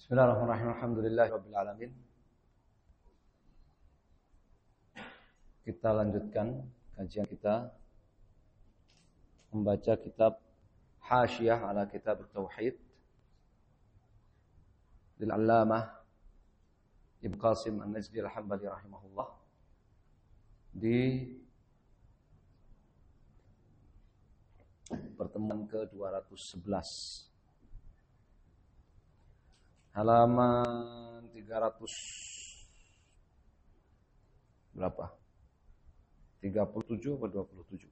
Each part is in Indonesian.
Bismillahirrahmanirrahim. Alhamdulillahirabbil alamin. Kita lanjutkan kajian kita membaca kitab Hasyiyah ala Kitab Tauhid lil Allamah Ibnu Qasim An-Najdi Al-Hambali rahimahullah di pertemuan ke-211 halaman 300 berapa? 37 atau 27?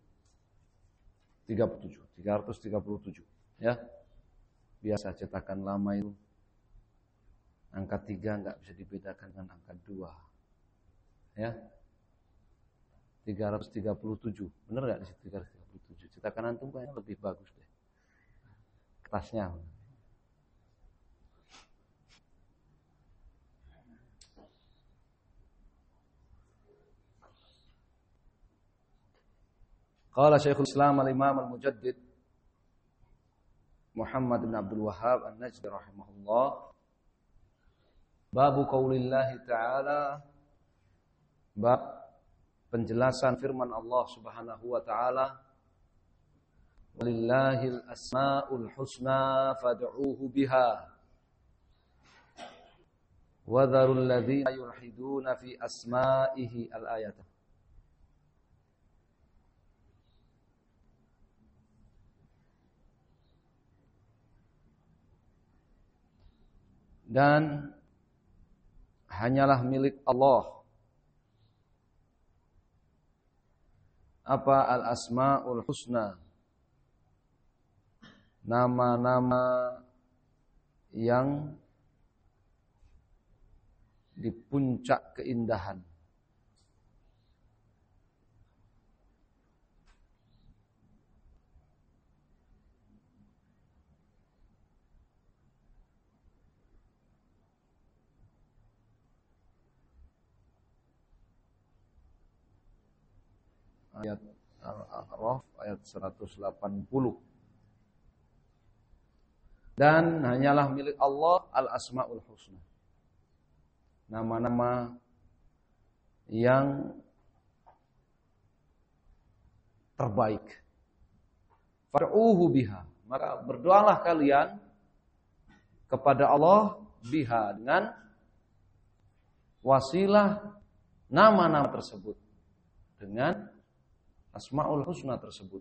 337 ya. Biasa cetakan lama itu angka 3 enggak bisa dibedakan dengan angka 2. Ya. 337. Benar enggak di situ 337? Cetakan antum kayaknya lebih bagus deh. Kertasnya. Qala Syekhul Islam al-Imam al-Mujaddid Muhammad bin Abdul Wahhab An-Najdi rahimahullah. Babu qaulillahi ta'ala, bab penjelasan firman Allah Subhanahu wa taala, walillahil asmaul husna fad'uuhu biha wa dharul ladzina yulhiduna fi asma'ihi al-ayat. Dan hanyalah milik Allah apa al-asmaul husna, nama-nama yang di puncak keindahan. Ayat Al-A'raf ayat 180. Dan hanyalah milik Allah al-asmaul husna, nama-nama yang terbaik. Fad'uuhu biha, maka berdoalah kalian kepada Allah biha, dengan wasilah nama-nama tersebut, dengan asmaul husna tersebut.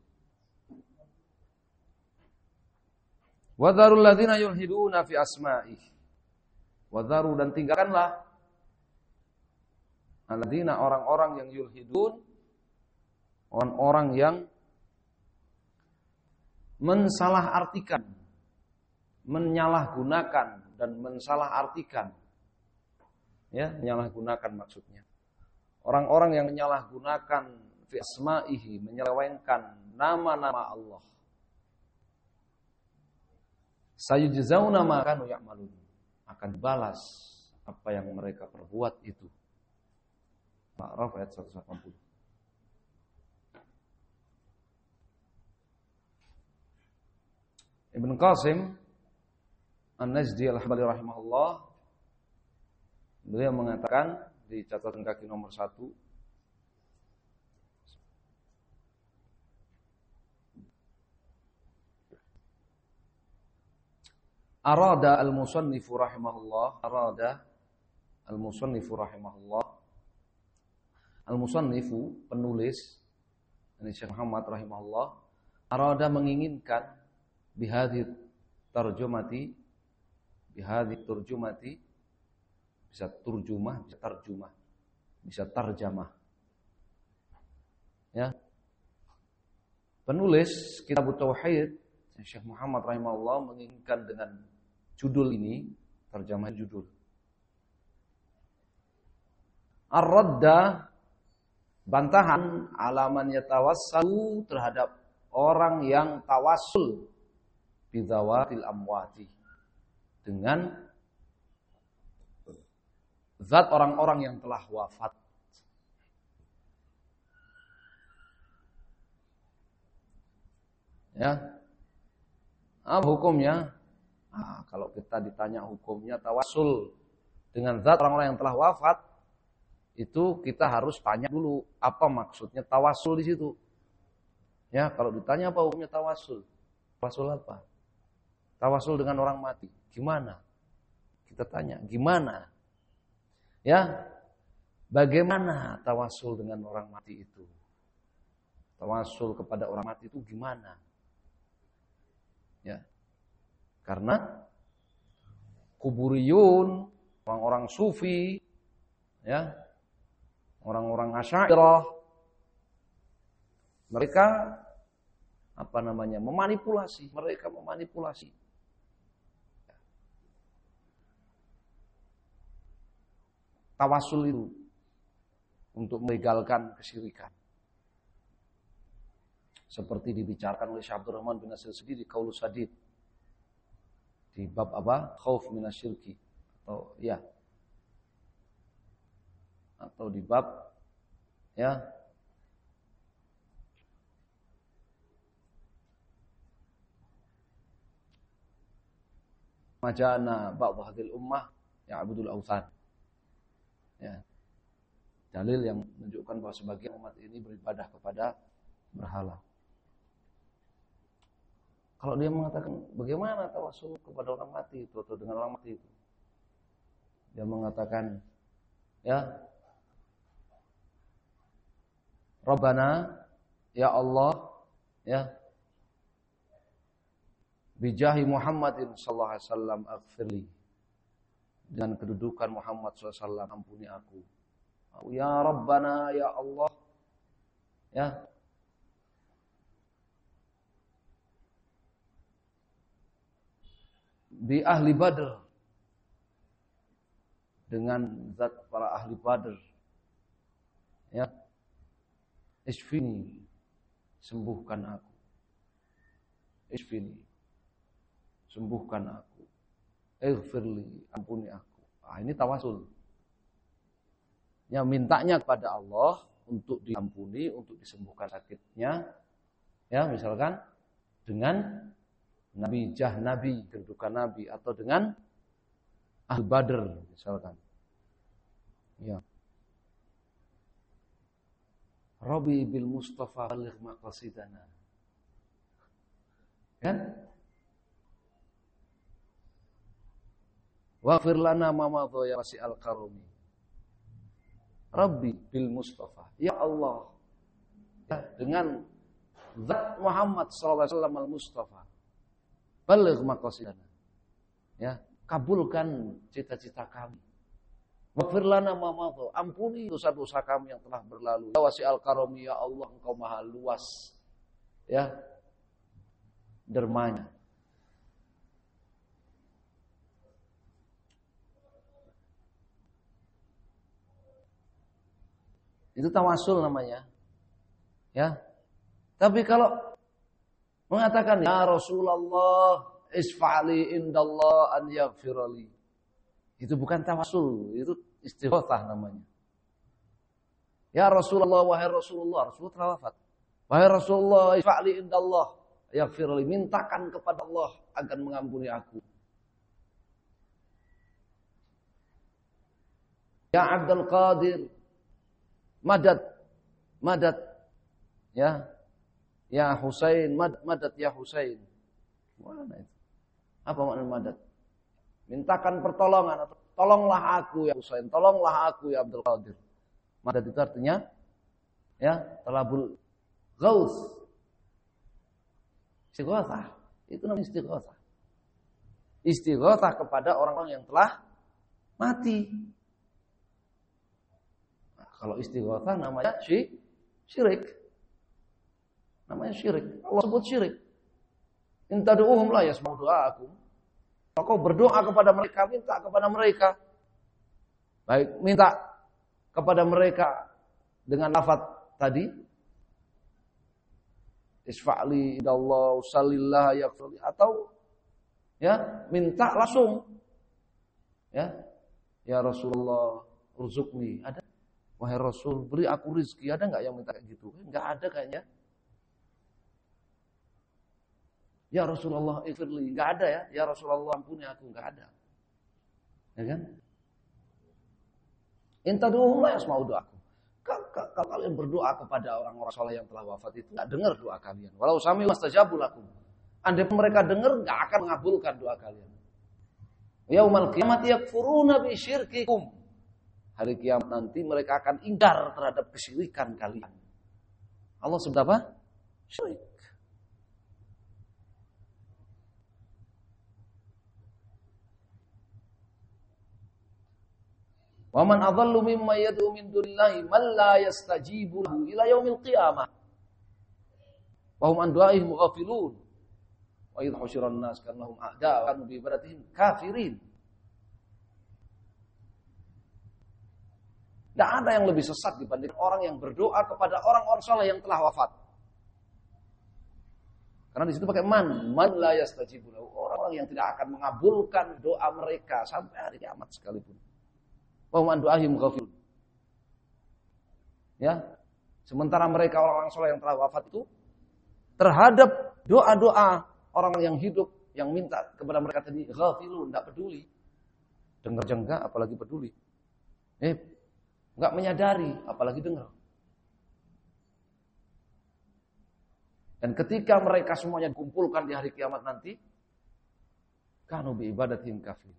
Wadharul ladzina yulhiduna fi asma'i. Wadharu, dan tinggalkanlah alladzina, orang-orang yang yulhidun, orang-orang yang mensalahartikan, menyalahgunakan dan mensalahartikan. Ya, menyalahgunakan maksudnya. Orang-orang yang menyalahgunakan fi asma'ihi, menyelewengkan nama-nama Allah. Sayujzauna ma kanu ya'malun, akan dibalas apa yang mereka perbuat itu. Al-A'raf ayat 180. Ibnu Qasim An-Najdi Al-Hambali rahimahullah, beliau mengatakan di catatan kaki nomor 1, Arada al-musannifu rahimahullah, al-musannifu penulis, ini Syekh Muhammad rahimahullah, arada menginginkan bihadhi turjumati, bisa turjumah, bisa tarjumah, bisa tarjamah. Ya. Penulis Kitab Tauhid Syekh Muhammad rahimahullah menginginkan dengan judul ini, terjemah judul, Ar-Radda, bantahan alaman yatawassalu, terhadap orang yang tawassul bidzawatil amwati, dengan zat orang-orang yang telah wafat. Ya. Apa hukumnya? Kalau kita ditanya hukumnya tawasul dengan zat orang-orang yang telah wafat, itu kita harus tanya dulu apa maksudnya tawasul di situ. Ya, kalau ditanya apa hukumnya tawasul? Tawasul apa? Tawasul dengan orang mati. Gimana? Kita tanya, gimana? Ya, bagaimana tawasul dengan orang mati itu? Tawasul kepada orang mati itu gimana? Ya. Karena kuburiyun, orang-orang sufi, ya, orang-orang Asy'ariyah, mereka memanipulasi, tawasul itu untuk melegalkan kesyirikan. Seperti dibicarakan oleh Syekh Abdurrahman bin Nasir Sa'di di Qaulus Sadid. Di bab apa? Khauf minasyirki, atau di bab ya majana ba'd hadhil ummah ya'budul awthan. Ya. Dalil yang menunjukkan bahwa sebagian umat ini beribadah kepada berhala. Kalau dia mengatakan bagaimana tawasul kepada orang mati itu atau dengan orang mati itu, dia mengatakan, ya, Rabbana, ya Allah, ya, bijahi Muhammadin sallallahu alaihi wasallam aghfirli, dengan kedudukan Muhammad sallallahu alaihi wasallam ampuni aku. Ya Rabbana, ya Allah, ya, bi ahli Badr, dengan zat para ahli Badr, ya, isfini, sembuhkan aku, isfini, sembuhkan aku, ighfirli, ampuni aku. Ini tawasul. Ya, mintanya kepada Allah untuk diampuni, untuk disembuhkan sakitnya, ya, misalkan dengan Nabi, jah Nabi, kedudukan Nabi, atau dengan Ahli Badr misalkan. Ya. Rabbi bil Mustafa baligh maqasidana. Kan? Waghfir lana ma madha ya wasi'al karami. Rabbi bil Mustafa. Ya Allah. Ya, dengan zat Muhammad sallallahu alaihi wasallam al-Mustafa. Baligh maqasidana. Ya, kabulkan cita-cita kami. Waghfir lana ma madha, ampuni dosa-dosa kami yang telah berlalu. Ya wasi'al karami, ya Allah, Engkau Maha luas, ya, dermanya. Itu tawasul namanya. Ya. Tapi kalau mengatakan ya Rasulullah isfa'li indallah an yaghfirali, itu bukan tawasul, itu istighatsah namanya. Ya Rasulullah, wahai Rasulullah, Rasulullah telah wafat. Wahai Rasulullah, isfa'li indallah yaghfirali, mintakan kepada Allah agar mengampuni aku. Ya Abdul Qadir, madad, madad, ya, ya Husain, madad ya Husain. Mana itu? Apa makna madad? Mintakan pertolongan, atau tolonglah aku ya Husain, tolonglah aku ya Abdul Qadir. Madad itu artinya, ya, talabul ghaus. Istighatsah, itu namanya istighatsah. Istighatsah kepada orang-orang yang telah mati. Nah, kalau istighatsah namanya syirik. Namanya syirik. Allah sebut syirik. In tad'uhum la yasma'u du'aakum. Kalau kau berdoa kepada mereka, minta kepada mereka. Baik, minta kepada mereka dengan lafaz tadi. Isfa'li idallah usallillah yaghfirli, atau ya, minta langsung. Ya. Ya Rasulullah, ruzukni. Ada? Wahai Rasul, beri aku rizki. Ada enggak yang minta kayak gitu? Enggak ada kayaknya. Ya Rasulullah ighfirli, enggak ada ya. Ya Rasulullah ampuni aku, enggak ada. Ya kan? Intaduhum la yasma'u doaku. Kalau kalian berdoa kepada orang-orang saleh yang telah wafat itu enggak dengar doa kalian. Walau sami wastajabu lakum. Andai mereka dengar enggak akan mengabulkan doa kalian. Yaumal qiyamati yakfuruna bi syirkikum. Hari kiamat nanti mereka akan ingkar terhadap kesyirikan kalian. Allah sebut apa? Syirik. Wa man adhallu mimma yad'u min dunillahi man la yastajibu lahu ila yaumil qiyamah. Wa hum an du'aihim ghafilun. Wa idh husyiran nas kannahum a'da' kanu bi ibadatihim kafirin. Tidak ada yang lebih sesat dibanding orang yang berdoa kepada orang-orang saleh yang telah wafat. Karena di situ pakai man la yastajibu lahu, orang-orang yang tidak akan mengabulkan doa mereka sampai hari kiamat sekalipun. Wa hum an du'aihim ghafilun. Ya. Sementara mereka orang-orang saleh yang telah wafat itu terhadap doa-doa orang yang hidup yang minta kepada mereka tadi ghafilun, tidak peduli. Dengar jengga apalagi peduli. Enggak menyadari apalagi dengar. Dan ketika mereka semuanya dikumpulkan di hari kiamat nanti, kanu bi ibadatihim kafir.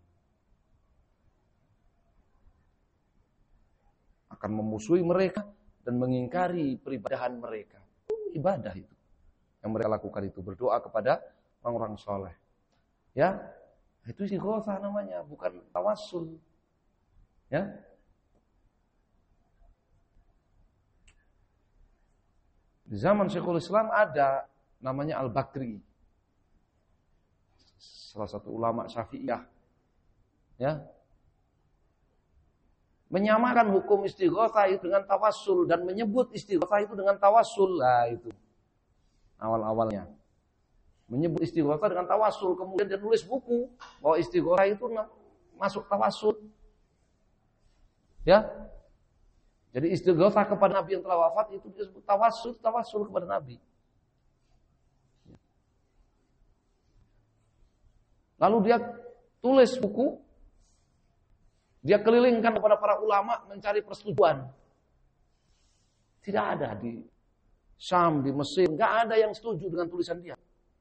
Akan memusuhi mereka dan mengingkari peribadahan mereka. Ibadah itu yang mereka lakukan itu berdoa kepada orang-orang soleh. Ya, itu istighotsah namanya, bukan tawassul. Ya. Di zaman Syekhul Islam ada namanya Al-Bakri. Salah satu ulama Syafi'iyah. Ya. Menyamakan hukum istighotsah itu dengan tawassul dan menyebut istighotsah itu dengan tawassul. Lah itu. Awal-awalnya. Menyebut istighotsah dengan tawassul, kemudian dia nulis buku bahwa istighotsah itu masuk tawassul. Ya. Jadi istighotsah kepada Nabi yang telah wafat itu disebut tawassul kepada Nabi. Lalu dia tulis buku, dia kelilingkan kepada para ulama mencari persetujuan. Tidak ada di Syam, di Mesir, nggak ada yang setuju dengan tulisan dia.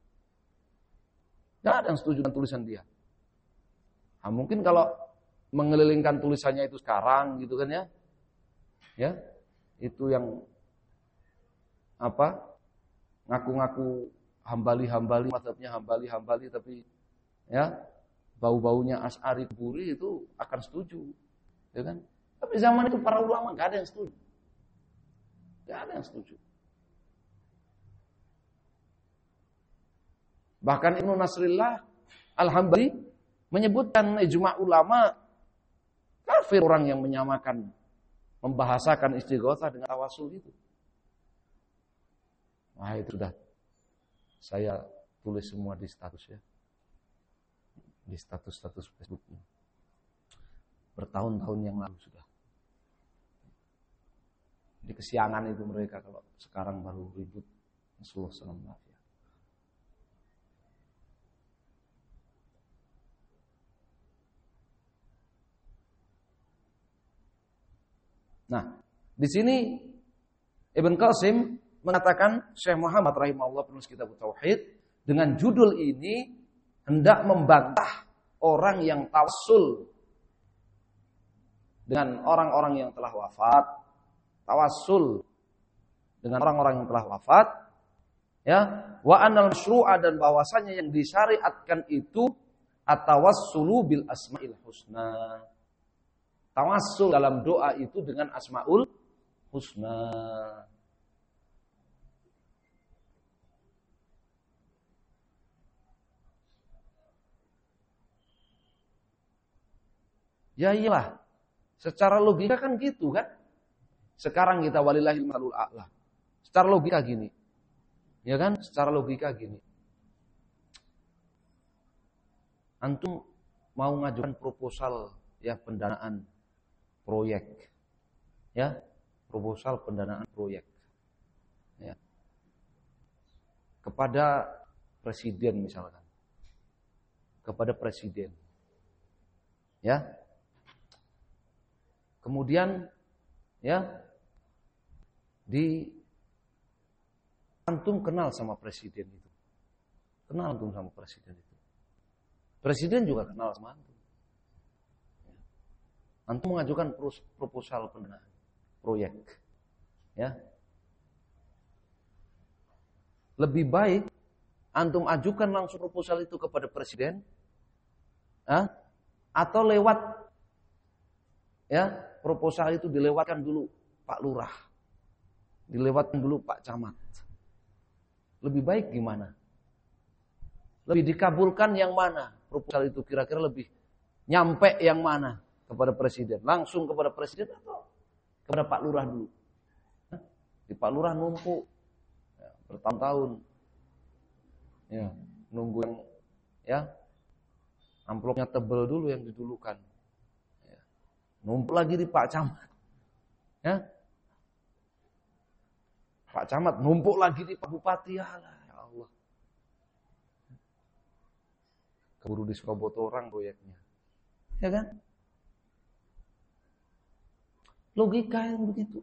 Nggak ada yang setuju dengan tulisan dia. Nah, mungkin kalau mengelilingkan tulisannya itu sekarang, gitu kan ya. Ya, itu yang apa? Ngaku-ngaku hambali, mazhabnya hambali, tapi ya bau-baunya Asy'ari Kuburi itu akan setuju, ya kan? Tapi zaman itu para ulama nggak ada yang setuju, nggak ada yang setuju. Bahkan Ibnu Nasrillah Al-Hambali menyebutkan ijma' ulama kafir orang yang menyamakan membahasakan istighotsah dengan tawassul itu. Wah, itu sudah saya tulis semua di status ya. Di status Facebooknya. Bertahun-tahun yang lalu sudah. Di kesiangan itu mereka kalau sekarang baru ribut. Rasulullah SAW. Nah, di sini Ibn Qasim mengatakan Syekh Muhammad rahimahullah penulis kitab Tauhid dengan judul ini hendak membantah orang yang tawassul dengan orang-orang yang telah wafat, tawassul dengan orang-orang yang telah wafat, ya, wa anal masyru'a dan bahwasanya yang disyariatkan itu at-tawassulu bil asmail husna. Tawassul dalam doa itu dengan Asmaul Husna. Ya iyalah. Secara logika kan gitu kan. Sekarang kita walillahil matsalul a'la. Secara logika gini. Ya kan? Secara logika gini. Antum mau ngajukan proposal ya pendanaan proyek, ya, proposal pendanaan proyek, ya, kepada presiden misalkan. Kepada presiden. Ya. Kemudian ya antum kenal sama presiden itu. Kenal antum sama presiden itu. Presiden juga kenal sama antum. Antum mengajukan proposal pendanaan proyek. Ya. Lebih baik antum ajukan langsung proposal itu kepada presiden, atau lewat ya proposal itu dilewatkan dulu Pak Lurah, dilewatkan dulu Pak Camat. Lebih baik gimana? Lebih dikabulkan yang mana? Proposal itu kira-kira lebih nyampe yang mana kepada presiden? Langsung kepada presiden atau kepada Pak Lurah dulu? Di Pak Lurah numpuk ya, bertahun-tahun. Ya, nunggu yang ya amplopnya tebel dulu yang didulukan. Ya. Numpuk lagi di Pak Camat. Ya. Pak Camat numpuk lagi di Pak Bupati. Ya Allah. Keburu diserobot orang proyeknya. Ya kan? Logika yang begitu.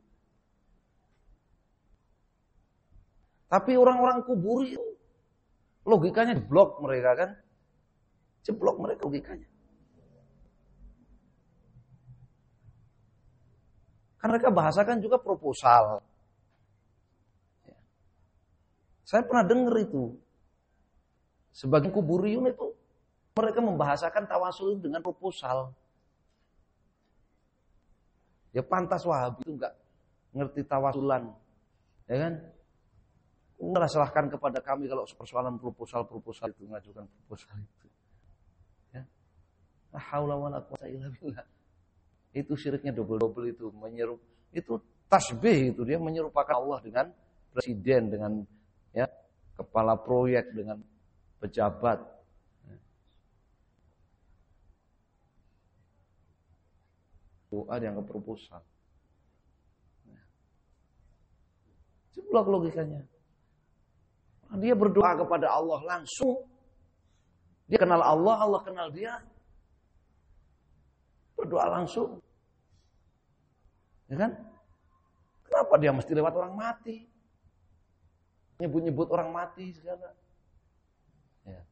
Tapi orang-orang kuburi logikanya jeblok mereka kan. Jeblok mereka logikanya. Kan mereka bahasakan juga proposal. Saya pernah dengar itu. Sebagian kuburiyun itu mereka membahasakan tawasul dengan proposal. Ya pantas Wahabi itu enggak ngerti tawasulan. Ya kan? Enggak salahkan kepada kami kalau persoalan proposal itu mengajukan proposal itu. Ya. La haula wala quwwata illa billah. Itu syiriknya double itu itu tasbih itu dia menyerupakan Allah dengan presiden, dengan ya kepala proyek, dengan pejabat. Doa yang ke proposal. Jeblok logikanya. Dia berdoa kepada Allah langsung. Dia kenal Allah, Allah kenal dia. Berdoa langsung. Ya kan? Kenapa dia mesti lewat orang mati? Nyebut-nyebut orang mati segala. Ya.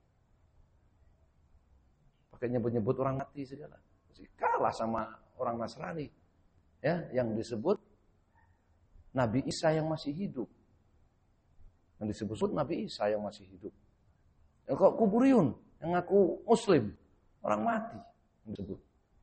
Pakai nyebut-nyebut orang mati segala. Kalah sama orang Nasrani. Ya, yang disebut Nabi Isa yang masih hidup. Yang disebut Nabi Isa yang masih hidup. Ya, kok kuburiyun yang ngaku muslim, orang mati yang disebut.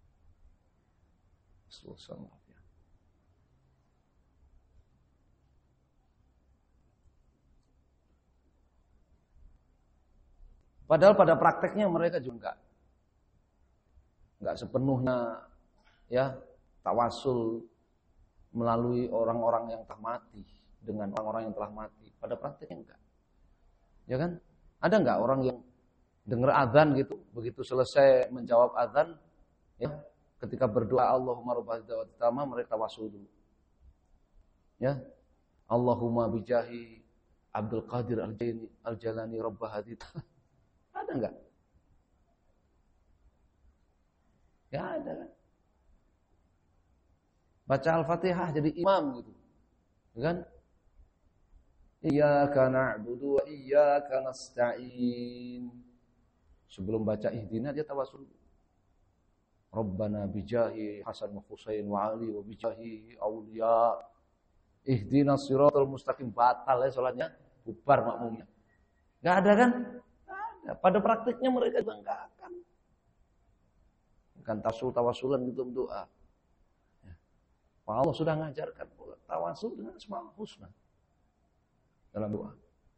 Padahal pada prakteknya mereka juga enggak sepenuhnya ya tawasul melalui orang-orang yang telah mati dengan orang-orang yang telah mati. Pada prakteknya enggak. Ya kan? Ada enggak orang yang dengar azan gitu, begitu selesai menjawab azan ya, ketika berdoa Allahumma rabbad da'wati tamma mereka tawasul dulu. Ya. Allahumma bijahi Abdul Qadir Al-Jalani rabb hadhihi. Ada enggak? Ya ada kan. Baca Al-Fatihah jadi imam gitu. Kan? Iyyaka na'budu wa iyyaka nasta'in. Sebelum baca ihdina dia tawasul. Rabbana bijahi Hasan wa Husain wa Ali wa bijahi auliya ihdinas siratal mustaqim. Batal ya salatnya, bubar makmumnya. Enggak ada kan? Ada. Pada praktiknya mereka juga enggak akan. Bukan tawasulan gitu doa. Allah sudah mengajarkan tawasul dengan Asmaul Husna dalam doa.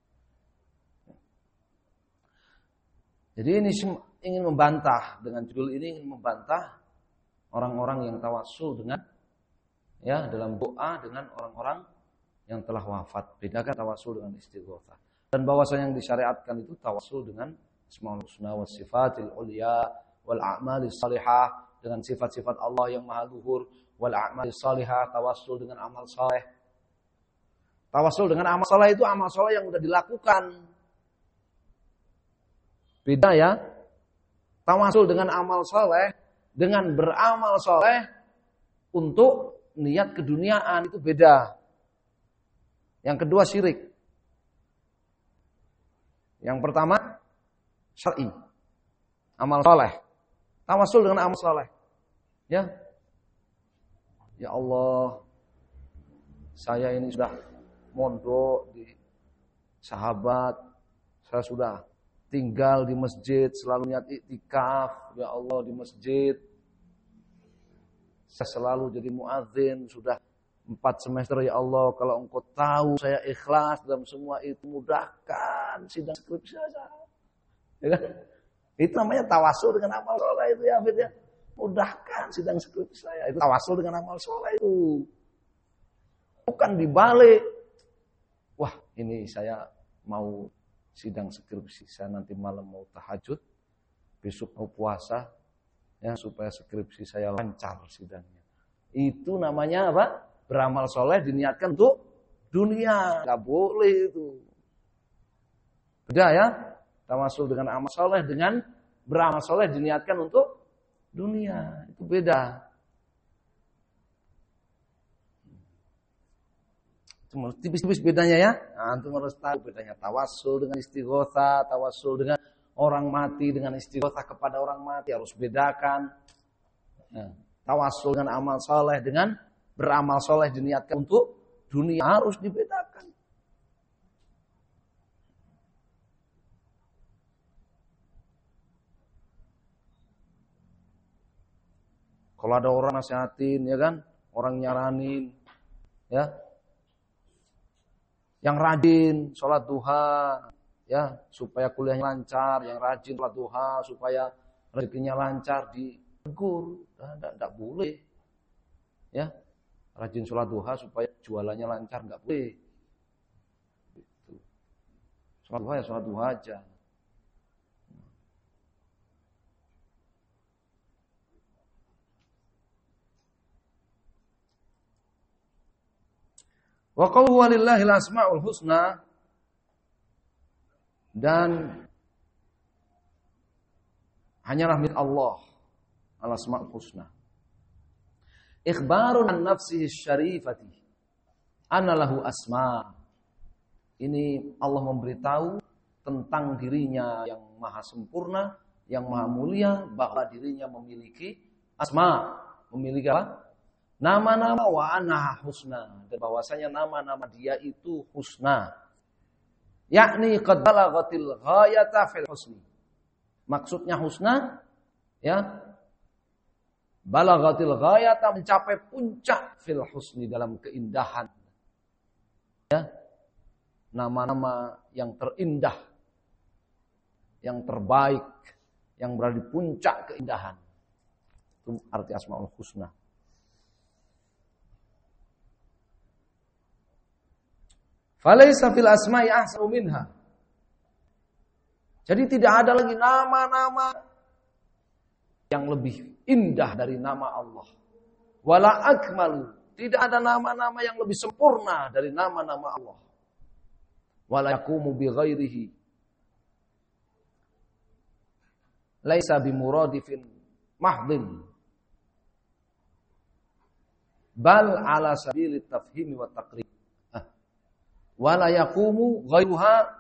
Jadi ini ingin membantah, dengan judul ini ingin membantah orang-orang yang tawasul dengan ya dalam doa dengan orang-orang yang telah wafat. Bedakan tawasul dengan istighotsah. Dan bahwasanya yang disyariatkan itu tawasul dengan Asmaul Husna was sifatil ulya wal a'malis salihah, dengan sifat-sifat Allah yang maha luhur, wal a'malis salihah, tawassul dengan amal saleh. Tawassul dengan amal saleh itu amal saleh yang sudah dilakukan. Beda ya. Tawasul dengan amal soleh, dengan beramal soleh untuk niat keduniaan itu beda. Yang kedua syirik. Yang pertama syar'i, amal soleh. Tawasul dengan amal soleh. Ya, ya Allah, saya ini sudah mondok di sahabat, saya sudah tinggal di masjid, selalu niat iktikaf, ya Allah di masjid. Saya selalu jadi muadzin, sudah 4 semester ya Allah. Kalau Engkau tahu saya ikhlas dalam semua itu, mudahkan sidang skripsi saya. Ya kan? Itu namanya tawasul dengan amal soleh itu ya, Hafid ya. Mudahkan sidang skripsi saya. Itu tawasul dengan amal soleh itu. Bukan dibalik. Wah, ini saya mau sidang skripsi, saya nanti malam mau tahajud, besok mau puasa, ya supaya skripsi saya lancar sidangnya. Itu namanya apa? Beramal soleh diniatkan untuk dunia, nggak boleh itu. Beda ya, tawasul dengan amal soleh dengan beramal soleh diniatkan untuk dunia, itu beda. Cuma tipis-tipis bedanya ya. Nah, antum harus tahu bedanya tawasul dengan istighotsah, tawasul dengan orang mati dengan istighotsah kepada orang mati harus bedakan. Nah, tawasul dengan amal soleh dengan beramal soleh diniatkan untuk dunia harus dibedakan. Kalau ada orang nasihatin ya kan, orang nyaranin ya, yang rajin sholat duha ya supaya kuliahnya lancar, yang rajin sholat duha supaya rezekinya lancar, ditegur. Enggak boleh. Ya. Rajin sholat duha supaya jualannya lancar, enggak boleh. Gitu. Sholat duha ya sholat duha aja. Wa qul walillahil asmaul husna, dan hanyalah milik Allah al-asmaul husna. Ikhbarun an nafsihi syarifati anna lahu asma. Ini Allah memberitahu tentang dirinya yang maha sempurna, yang maha mulia, bahwa dirinya memiliki asma, memiliki apa? Nama-nama wa anha husna, dan bahwasanya nama-nama dia itu husna. Yakni qad balaghatil ghayata fil husni. Maksudnya husna ya, balaghatil ghayata, mencapai puncak fil husni, dalam keindahan. Ya. Nama-nama yang terindah, yang terbaik, yang berada di puncak keindahan. Itu arti asmaul husna. Falaisa fil asma'i ahsanu minha. Jadi tidak ada lagi nama-nama yang lebih indah dari nama Allah. Wala akmalu, tidak ada nama-nama yang lebih sempurna dari nama-nama Allah. Wala yaqumu bi ghairihi. Laisa bimuradifin mahdhin. Bal ala sabilit tafhimi wa taqrib. Wala yaqumu ghairuha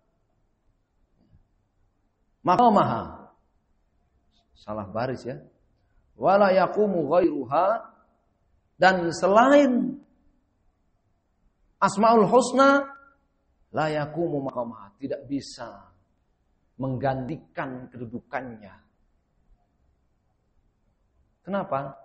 maqamaha. Salah baris ya. Wala yaqumu ghairuha, dan selain asmaul husna la yaqumu maqamaha, tidak bisa menggantikan kedudukannya. Kenapa?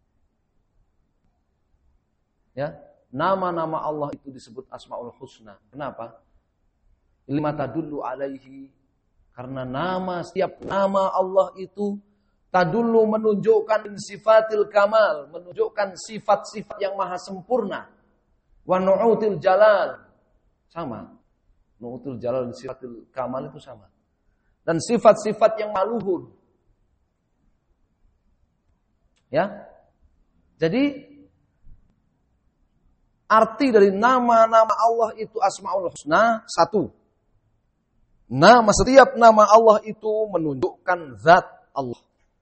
Ya, nama-nama Allah itu disebut asmaul husna. Kenapa? Lima tadullu alaihi, karena setiap nama Allah itu tadullu, menunjukkan sifatil kamal, menunjukkan sifat-sifat yang maha sempurna. Wa nu'util jalal, sama. Nu'util jalal dan sifatil kamal itu sama. Dan sifat-sifat yang maluhun. Ya. Jadi arti dari nama-nama Allah itu asmaul husna, satu, Setiap nama Allah itu menunjukkan zat Allah.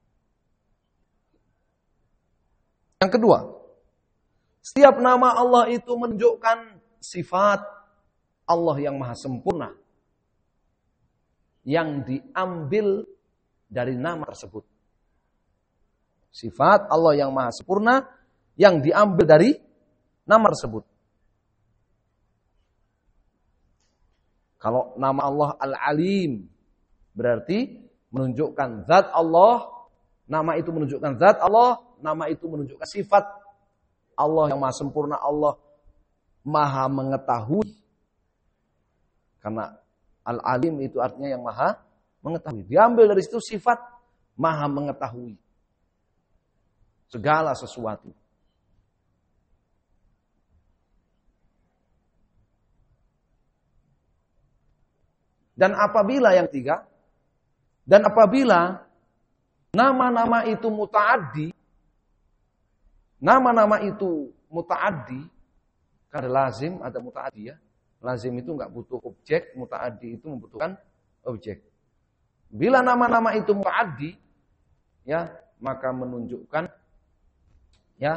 Yang kedua, setiap nama Allah itu menunjukkan sifat Allah yang maha sempurna yang diambil dari nama tersebut. Sifat Allah yang maha sempurna yang diambil dari nama tersebut. Kalau nama Allah Al-Alim berarti menunjukkan zat Allah, nama itu menunjukkan zat Allah, nama itu menunjukkan sifat Allah yang maha sempurna, Allah maha mengetahui. Karena Al-Alim itu artinya yang maha mengetahui. Diambil dari situ sifat maha mengetahui segala sesuatu. Dan apabila yang ketiga, dan apabila nama-nama itu muta'addi, nama-nama itu muta'addi, karena lazim ada muta'addi ya. Lazim itu enggak butuh objek, muta'addi itu membutuhkan objek. Bila nama-nama itu muta'addi, ya, maka menunjukkan ya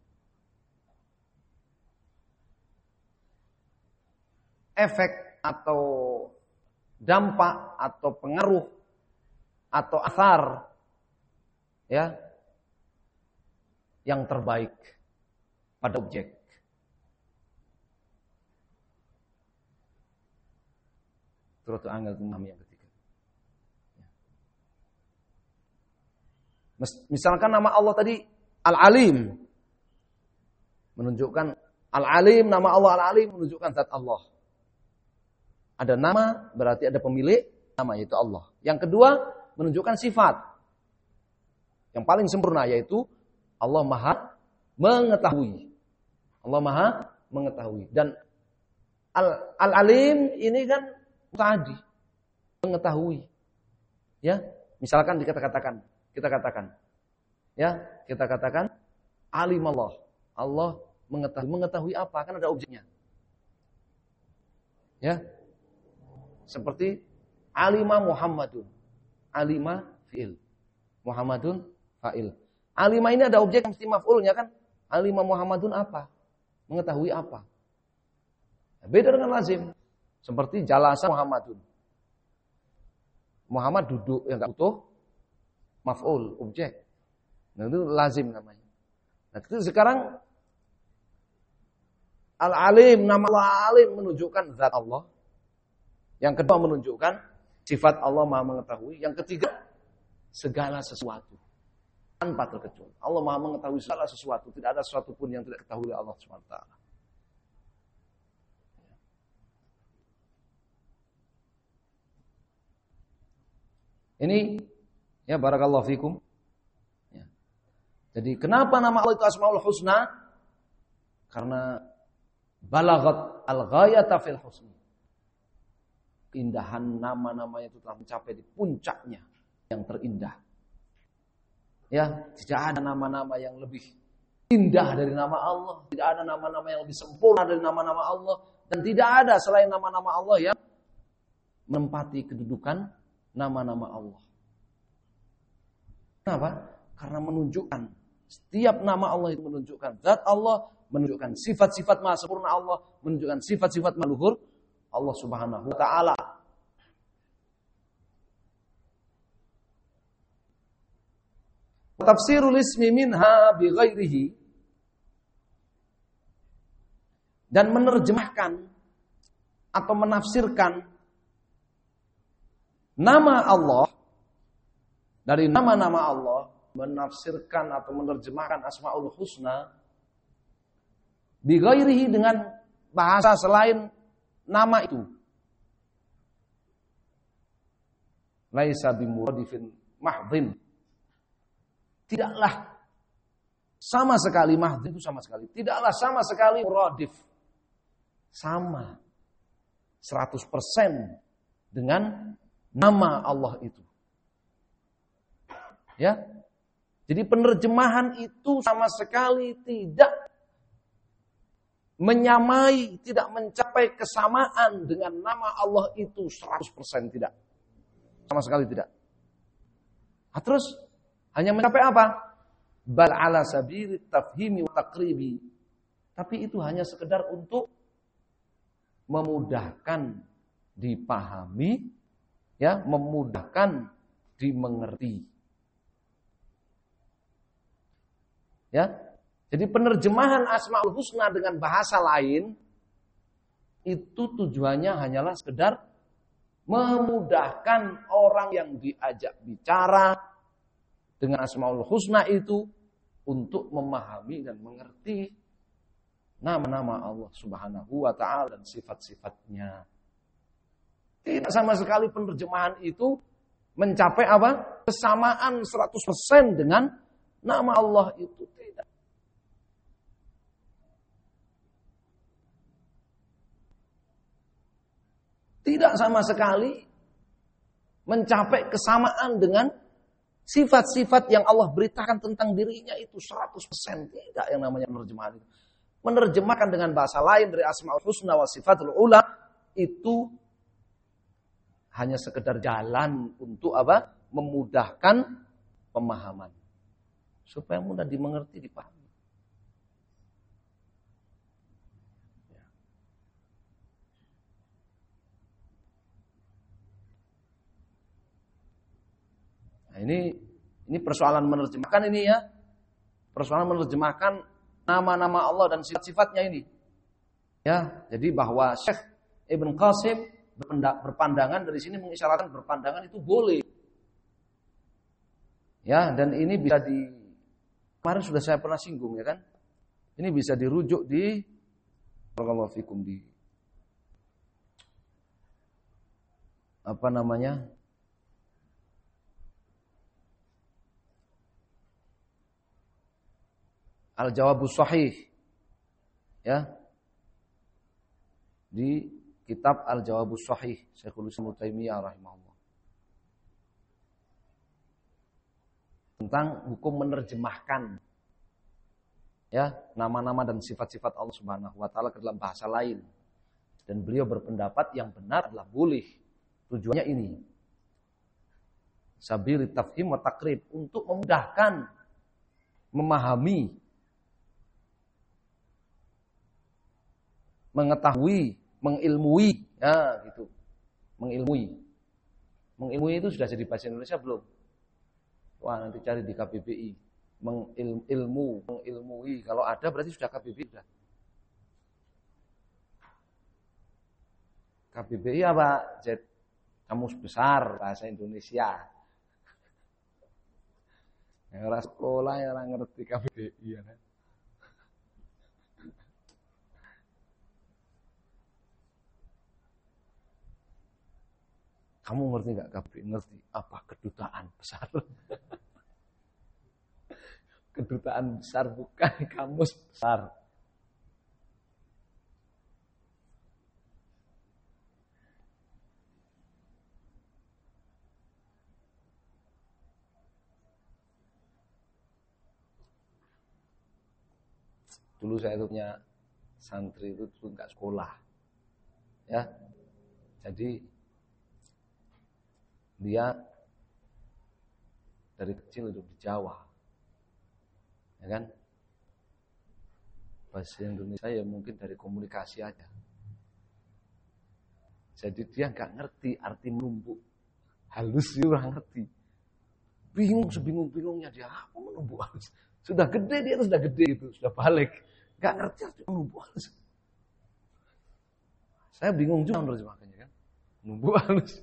efek atau dampak atau pengaruh atau asar ya yang terbaik pada objek. Terus angel yang ketiga. Misalkan nama Allah tadi Al-Alim menunjukkan Al-Alim, nama Allah Al-Alim menunjukkan zat Allah. Ada nama berarti ada pemilik nama yaitu Allah. Yang kedua menunjukkan sifat yang paling sempurna yaitu Allah Maha mengetahui. Allah Maha mengetahui. Dan Al-Alim ini kan muta'addi, mengetahui. Ya, misalkan kita katakan alim Allah. Allah mengetahui apa? Kan ada objeknya. Ya. Seperti alima Muhammadun. Alima fi'il. Muhammadun fa'il. Alima ini ada objek yang mesti maf'ulnya kan? Alima Muhammadun apa? Mengetahui apa? Beda dengan lazim. Seperti jalasa Muhammadun. Muhammad duduk yang enggak butuh maf'ul, objek. Nah, itu lazim namanya. Nah, itu sekarang Al-Alim, nama Allah Alim menunjukkan zat Allah. Yang kedua menunjukkan sifat Allah Maha mengetahui. Yang ketiga segala sesuatu tanpa terkecuali. Allah Maha mengetahui segala sesuatu, tidak ada sesuatu pun yang tidak diketahui oleh Allah Subhanahu wa taala. Ini ya barakallahu fikum. Ya. Jadi kenapa nama Allah itu Asmaul Husna? Karena balaghat al-ghayata fil husni. Keindahan nama-namanya itu telah mencapai di puncaknya yang terindah. Ya, tidak ada nama-nama yang lebih indah dari nama Allah, tidak ada nama-nama yang lebih sempurna dari nama-nama Allah, dan tidak ada selain nama-nama Allah yang menempati kedudukan nama-nama Allah. Kenapa? Karena menunjukkan setiap nama Allah itu menunjukkan zat Allah, menunjukkan sifat-sifat maha sempurna Allah, menunjukkan sifat-sifat maluhur Allah Subhanahu wa taala. Tafsirul ismi minha bi ghairihi, dan menerjemahkan atau menafsirkan nama Allah dari nama-nama Allah, menafsirkan atau menerjemahkan Asmaul Husna bi ghairihi dengan bahasa selain nama itu. Laisa bimuradifin mahdhin. Tidaklah sama sekali mahdhin itu sama sekali. Tidaklah sama sekali muradif. Sama 100% dengan nama Allah itu. Ya. Jadi penerjemahan itu sama sekali tidak menyamai, tidak mencapai kesamaan dengan nama Allah itu 100% tidak. Sama sekali tidak. Nah, terus hanya mencapai apa? Bal ala sabili tafhimi wa taqribi. Tapi itu hanya sekedar untuk memudahkan dipahami, ya, memudahkan dimengerti. Ya. Jadi penerjemahan Asmaul Husna dengan bahasa lain itu tujuannya hanyalah sekedar memudahkan orang yang diajak bicara dengan Asmaul Husna itu untuk memahami dan mengerti nama-nama Allah Subhanahu wa taala dan sifat-sifatnya. Tidak sama sekali penerjemahan itu mencapai apa? Kesamaan 100% dengan nama Allah itu. Tidak. Tidak sama sekali mencapai kesamaan dengan sifat-sifat yang Allah beritakan tentang dirinya itu 100%. Tidak yang namanya penerjemahan itu. Menerjemahkan dengan bahasa lain dari Asmaul Husna wa Sifatul Ula itu hanya sekedar jalan untuk apa? Memudahkan pemahaman. Supaya mudah dimengerti, dipahami. Nah, ini persoalan menerjemahkan ini ya. Persoalan menerjemahkan nama-nama Allah dan sifat-sifatnya ini. Ya, jadi bahwa Syekh Ibn Qasim berpandangan dari sini mengisyaratkan berpandangan itu boleh. Ya, dan ini bisa kemarin sudah saya pernah singgung ya kan. Ini bisa dirujuk di barakallahu fikum di apa namanya? Al-Jawabus Shahih. Ya. Di kitab Al-Jawabus Shahih Syekhul Islam Ibnu Taimiyah rahimahullah. Tentang hukum menerjemahkan ya, nama-nama dan sifat-sifat Allah Subhanahu wa taala ke dalam bahasa lain. Dan beliau berpendapat yang benar adalah boleh. Tujuannya ini. Sabili tafhim wa taqrib, untuk memudahkan memahami, mengetahui, mengilmui, ya gitu. Mengilmui. Mengilmui itu sudah jadi bahasa Indonesia belum? Wah, nanti cari di KBBI. Mengilmui. Kalau ada berarti sudah KBBI sudah. KBBI apa? Kamus Besar Bahasa Indonesia. Ya, orang sekolah yang orang ngerti KBBI ya kan. Kamu ngerti nggak KBBI? Ngerti. Apa? Kedutaan besar. Kedutaan besar bukan kamus besar. Dulu saya itu punya santri itu dulu nggak sekolah. Ya. Jadi dia dari kecil hidup di Jawa, ya kan? Bahasa Indonesia ya mungkin dari komunikasi aja. Jadi dia nggak ngerti arti menumbuk halus, dia orang ngerti. Bingung sebingung-bingungnya dia apa menumbuk halus. Sudah gede dia itu sudah gede itu sudah balik, nggak ngerti arti menumbuk halus. Saya bingung juga menerjemahkannya kan, menumbuk halus.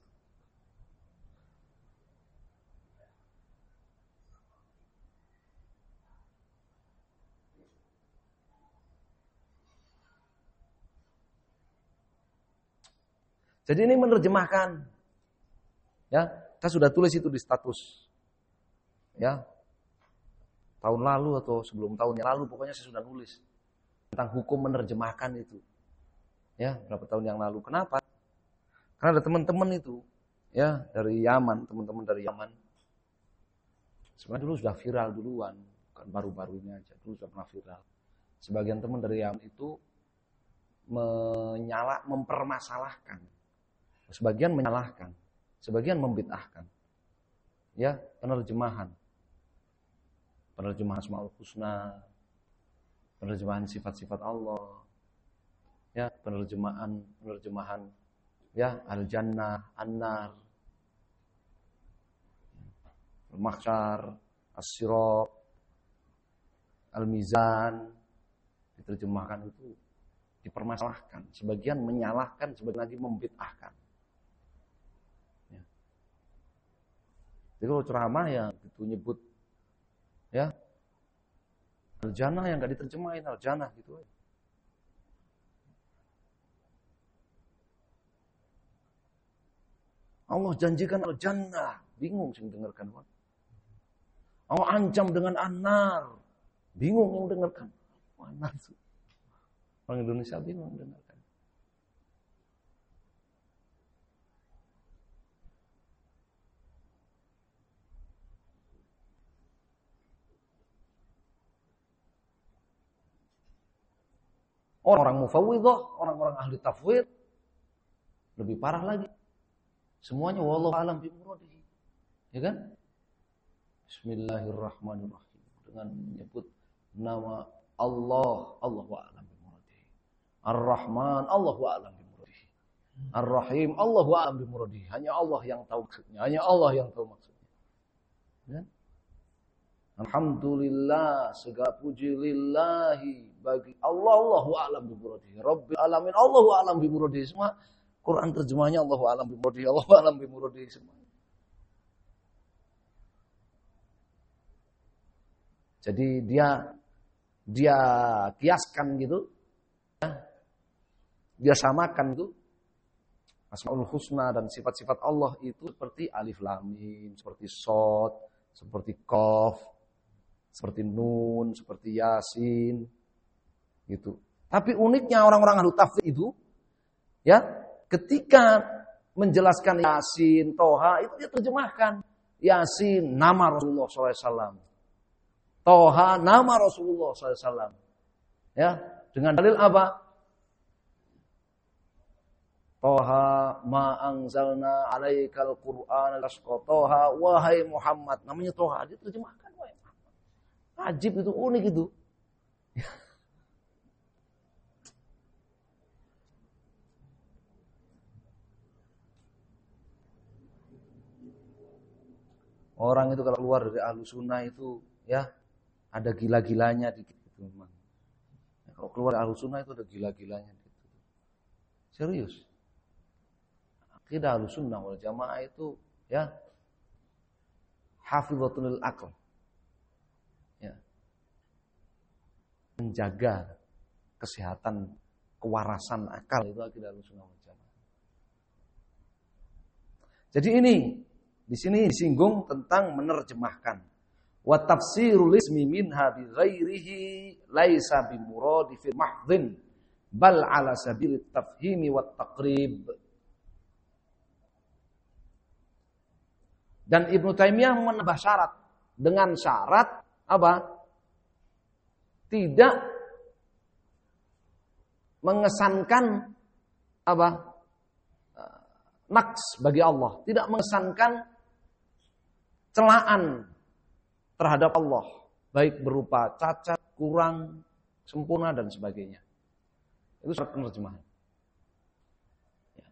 Jadi ini menerjemahkan. Ya, saya sudah tulis itu di status. Ya. Tahun lalu atau sebelum tahun yang lalu pokoknya saya sudah nulis tentang hukum menerjemahkan itu. Ya, berapa tahun yang lalu. Kenapa? Karena ada teman-teman itu, ya, dari Yaman, teman-teman dari Yaman. Sebenarnya dulu sudah viral duluan, bukan baru-baru ini aja, dulu sudah pernah viral. Sebagian teman dari Yaman itu mempermasalahkan. Sebagian menyalahkan, sebagian membid'ahkan. Ya, penerjemahan Asmaul Husna, penerjemahan sifat-sifat Allah. Ya, penerjemahan ya, al-jannah, an-nar, al-mahsyar, as-sirat, al-mizan, diterjemahkan itu dipermasalahkan. Sebagian menyalahkan, sebagian lagi membid'ahkan. Ya. Jadi kalau ceramah ya itu nyebut ya al-jannah yang enggak diterjemahin al-jannah gitu aja. Allah janjikan al-jannah, bingung sih dengarkan. Allah ancam dengan an-nar, bingung yang dengarkan. An-nar itu. Orang Indonesia bingung dengarkan. Orang mufawwidhah, orang-orang ahli tafwid lebih parah lagi. Semuanya wallahu a'lam bimuradihi. Ya kan? Bismillahirrahmanirrahim. Dengan menyebut nama Allah, Allahu a'lam bimuradihi. Ar-Rahman, Allahu a'lam bimuradihi. Ar-Rahim, Allahu a'lam bimuradihi. Hanya Allah yang tahu maksudnya. Hanya Allah yang tahu maksudnya. Ya? Alhamdulillah, segala puji lillahi bagi Allah, Allahu a'lam bimuradihi. Rabbil alamin, Allahu a'lam bimuradihi. Semua Quran terjemahnya Allahu a'lam bimuradihi, Allahu a'lam bimuradihi semua. Jadi dia kiaskan gitu, ya. Dia samakan gitu. Asmaul Husna dan sifat-sifat Allah itu seperti alif lam mim, seperti shad, seperti qaf, seperti nun, seperti yasin gitu. Tapi uniknya orang-orang ahli tafsir itu ya, ketika menjelaskan Yasin, Toha, itu dia terjemahkan. Yasin, nama Rasulullah SAW. Toha, nama Rasulullah SAW. Ya, dengan dalil apa? Toha, ma anzalna alaikal Qur'an lasqa Toha, wahai Muhammad. Namanya Toha, dia terjemahkan. Wahai Muhammad. Ajib itu, unik itu. Orang itu kalau keluar dari ahlu sunnah itu ya ada gila-gilanya dikit gitu memang. Ya, kalau keluar dari ahlu sunnah itu ada gila-gilanya gitu. Serius. Akidah ahlu sunnah wal jamaah itu ya hafidhatul aql. Ya. Menjaga kesehatan kewarasan akal itu akidah ahlu sunnah wal jamaah. Jadi ini di sini disinggung tentang menerjemahkan. Wa tafsirul ismi minha bi ghairihi laisa bi muradi fi mahdhin bal ala sabil tafhimi wat taqrib. Dan Ibnu Taimiyah menambah syarat dengan syarat apa? Tidak mengesankan apa? Naqs bagi Allah, tidak mengesankan celaan terhadap Allah, baik berupa cacat, kurang, sempurna dan sebagainya. Itu syarat penerjemahan. Ya.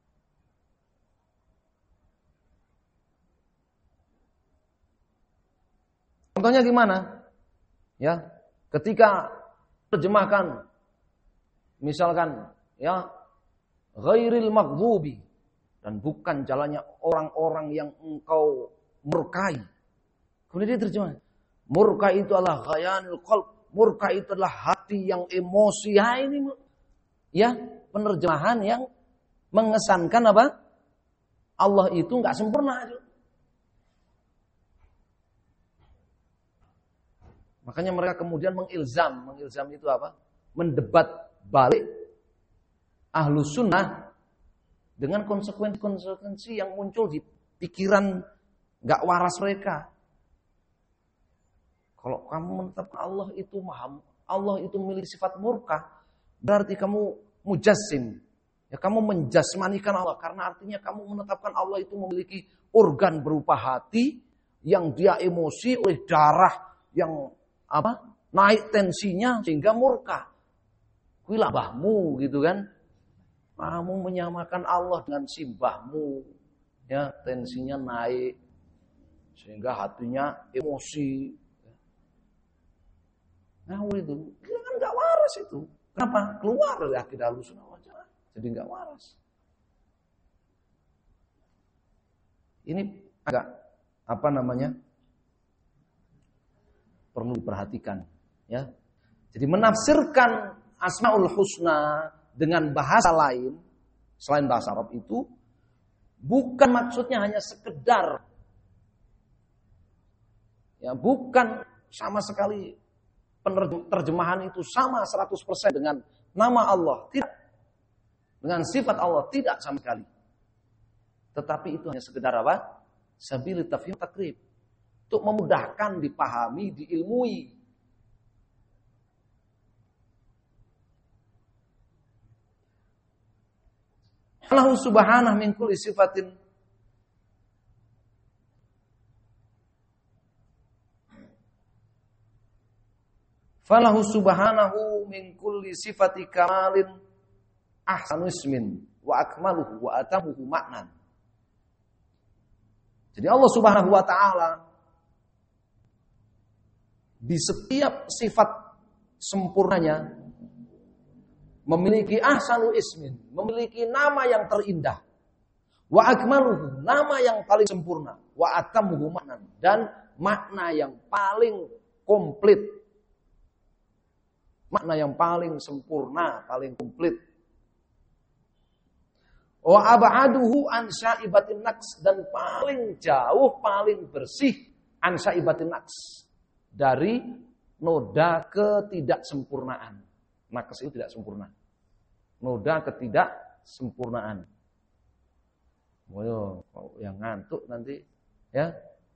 Contohnya gimana? Ya, ketika terjemahkan, misalkan, ya, ghairil maghdubi, dan bukan jalannya orang-orang yang engkau murkai. Kemudian dia terjemah. Murka itu adalah ghayanul qalb. Murka itu adalah hati yang emosi. Ya ini ya penerjemahan yang mengesankan apa? Allah itu enggak sempurna. Makanya mereka kemudian mengilzam. Mengilzam itu apa? Mendebat balik ahlu sunnah dengan konsekuensi yang muncul di pikiran gak waras mereka. Kalau kamu menetapkan Allah itu maha, Allah itu memiliki sifat murka, berarti kamu mujassim. Ya, kamu menjasmanikan Allah karena artinya kamu menetapkan Allah itu memiliki organ berupa hati yang dia emosi oleh darah yang naik tensinya sehingga murka. Kuilah mbahmu gitu kan. Kamu menyamakan Allah dengan si mbahmu. Ya, tensinya naik sehingga hatinya emosi. Nah, itu kan enggak waras itu. Kenapa? Keluar dari akidah Ahlussunnah wal Jamaah. Jadi enggak waras. Ini agak perlu diperhatikan, ya. Jadi menafsirkan Asmaul Husna dengan bahasa lain selain bahasa Arab itu bukan maksudnya hanya sekedar, ya, bukan sama sekali terjemahan itu sama 100% dengan nama Allah, tidak. Dengan sifat Allah, tidak sama sekali. Tetapi itu hanya sekedar apa? Sabil tafhim takrib. Untuk memudahkan dipahami, diilmui. Allah subhanahu min kulli sifatin Falahu subhanahu min kulli sifati kamalin ahsanu ismin wa akmaluhu wa atamuhu maknan. Jadi Allah subhanahu wa ta'ala di setiap sifat sempurnanya memiliki ahsanu ismin, memiliki nama yang terindah. Wa akmaluhu, nama yang paling sempurna. Wa atamuhu maknan, dan makna yang paling komplit. Makna yang paling sempurna, paling komplit. Wa ab'aduhu an syaibatin naqs, dan paling jauh, paling bersih an syaibatin naqs, dari noda ketidaksempurnaan. Naqs itu tidak sempurna. Noda ketidaksempurnaan. Woyo, yang ngantuk nanti ya.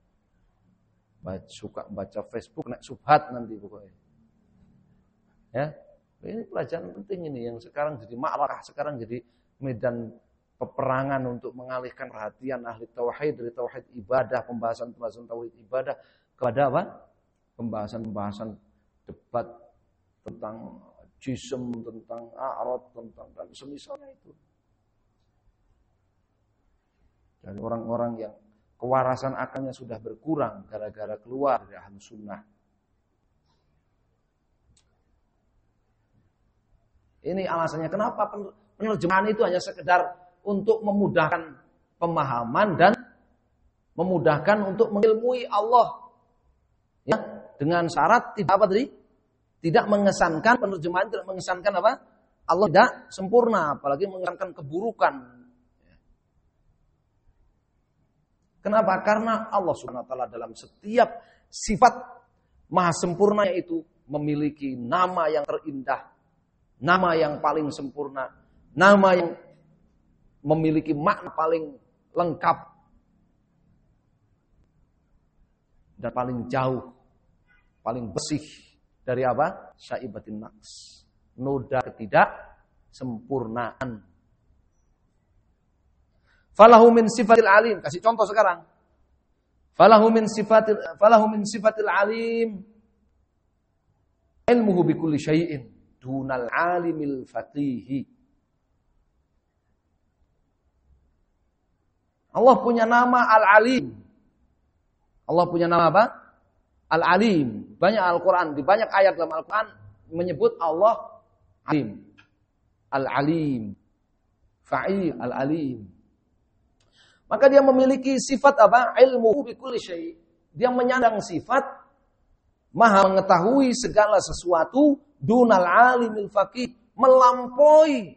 Suka baca Facebook nek subhat nanti pokoknya. Ya, ini pelajaran penting ini yang sekarang jadi ma'rakah, sekarang jadi medan peperangan untuk mengalihkan perhatian ahli tauhid dari tauhid ibadah, pembahasan-pembahasan tauhid ibadah kepada apa? Pembahasan-pembahasan debat tentang jism, tentang a'rad, tentang dan semisalnya itu. Dari orang-orang yang kewarasan akalnya sudah berkurang gara-gara keluar dari Ahlus Sunnah. Ini alasannya kenapa penerjemahan itu hanya sekedar untuk memudahkan pemahaman dan memudahkan untuk mengilmui Allah. Ya, dengan syarat tidak apa tadi? Tidak mengesankan, penerjemahan tidak mengesankan apa? Allah tidak sempurna, apalagi mengesankan keburukan. Kenapa? Karena Allah Subhanahu wa taala dalam setiap sifat maha sempurna itu memiliki nama yang terindah, nama yang paling sempurna, nama yang memiliki makna paling lengkap dan paling jauh, paling bersih dari apa? Syaibatin naqs, noda ketidaksempurnaan. Falahu min sifatil alim, kasih contoh sekarang. Falahu min sifatil alim ilmuhu bikulli syai'in dunal alimil faqihi. Allah punya nama Al-Alim. Allah punya nama apa? Al-Alim. Banyak Al-Quran, di banyak ayat dalam Al-Quran menyebut Allah Alim. Al-Alim. Fa'il, Al-Alim. Maka dia memiliki sifat apa? Ilmu bikulli syai'. Dia menyandang sifat maha mengetahui segala sesuatu, dunal alimil faqih, melampaui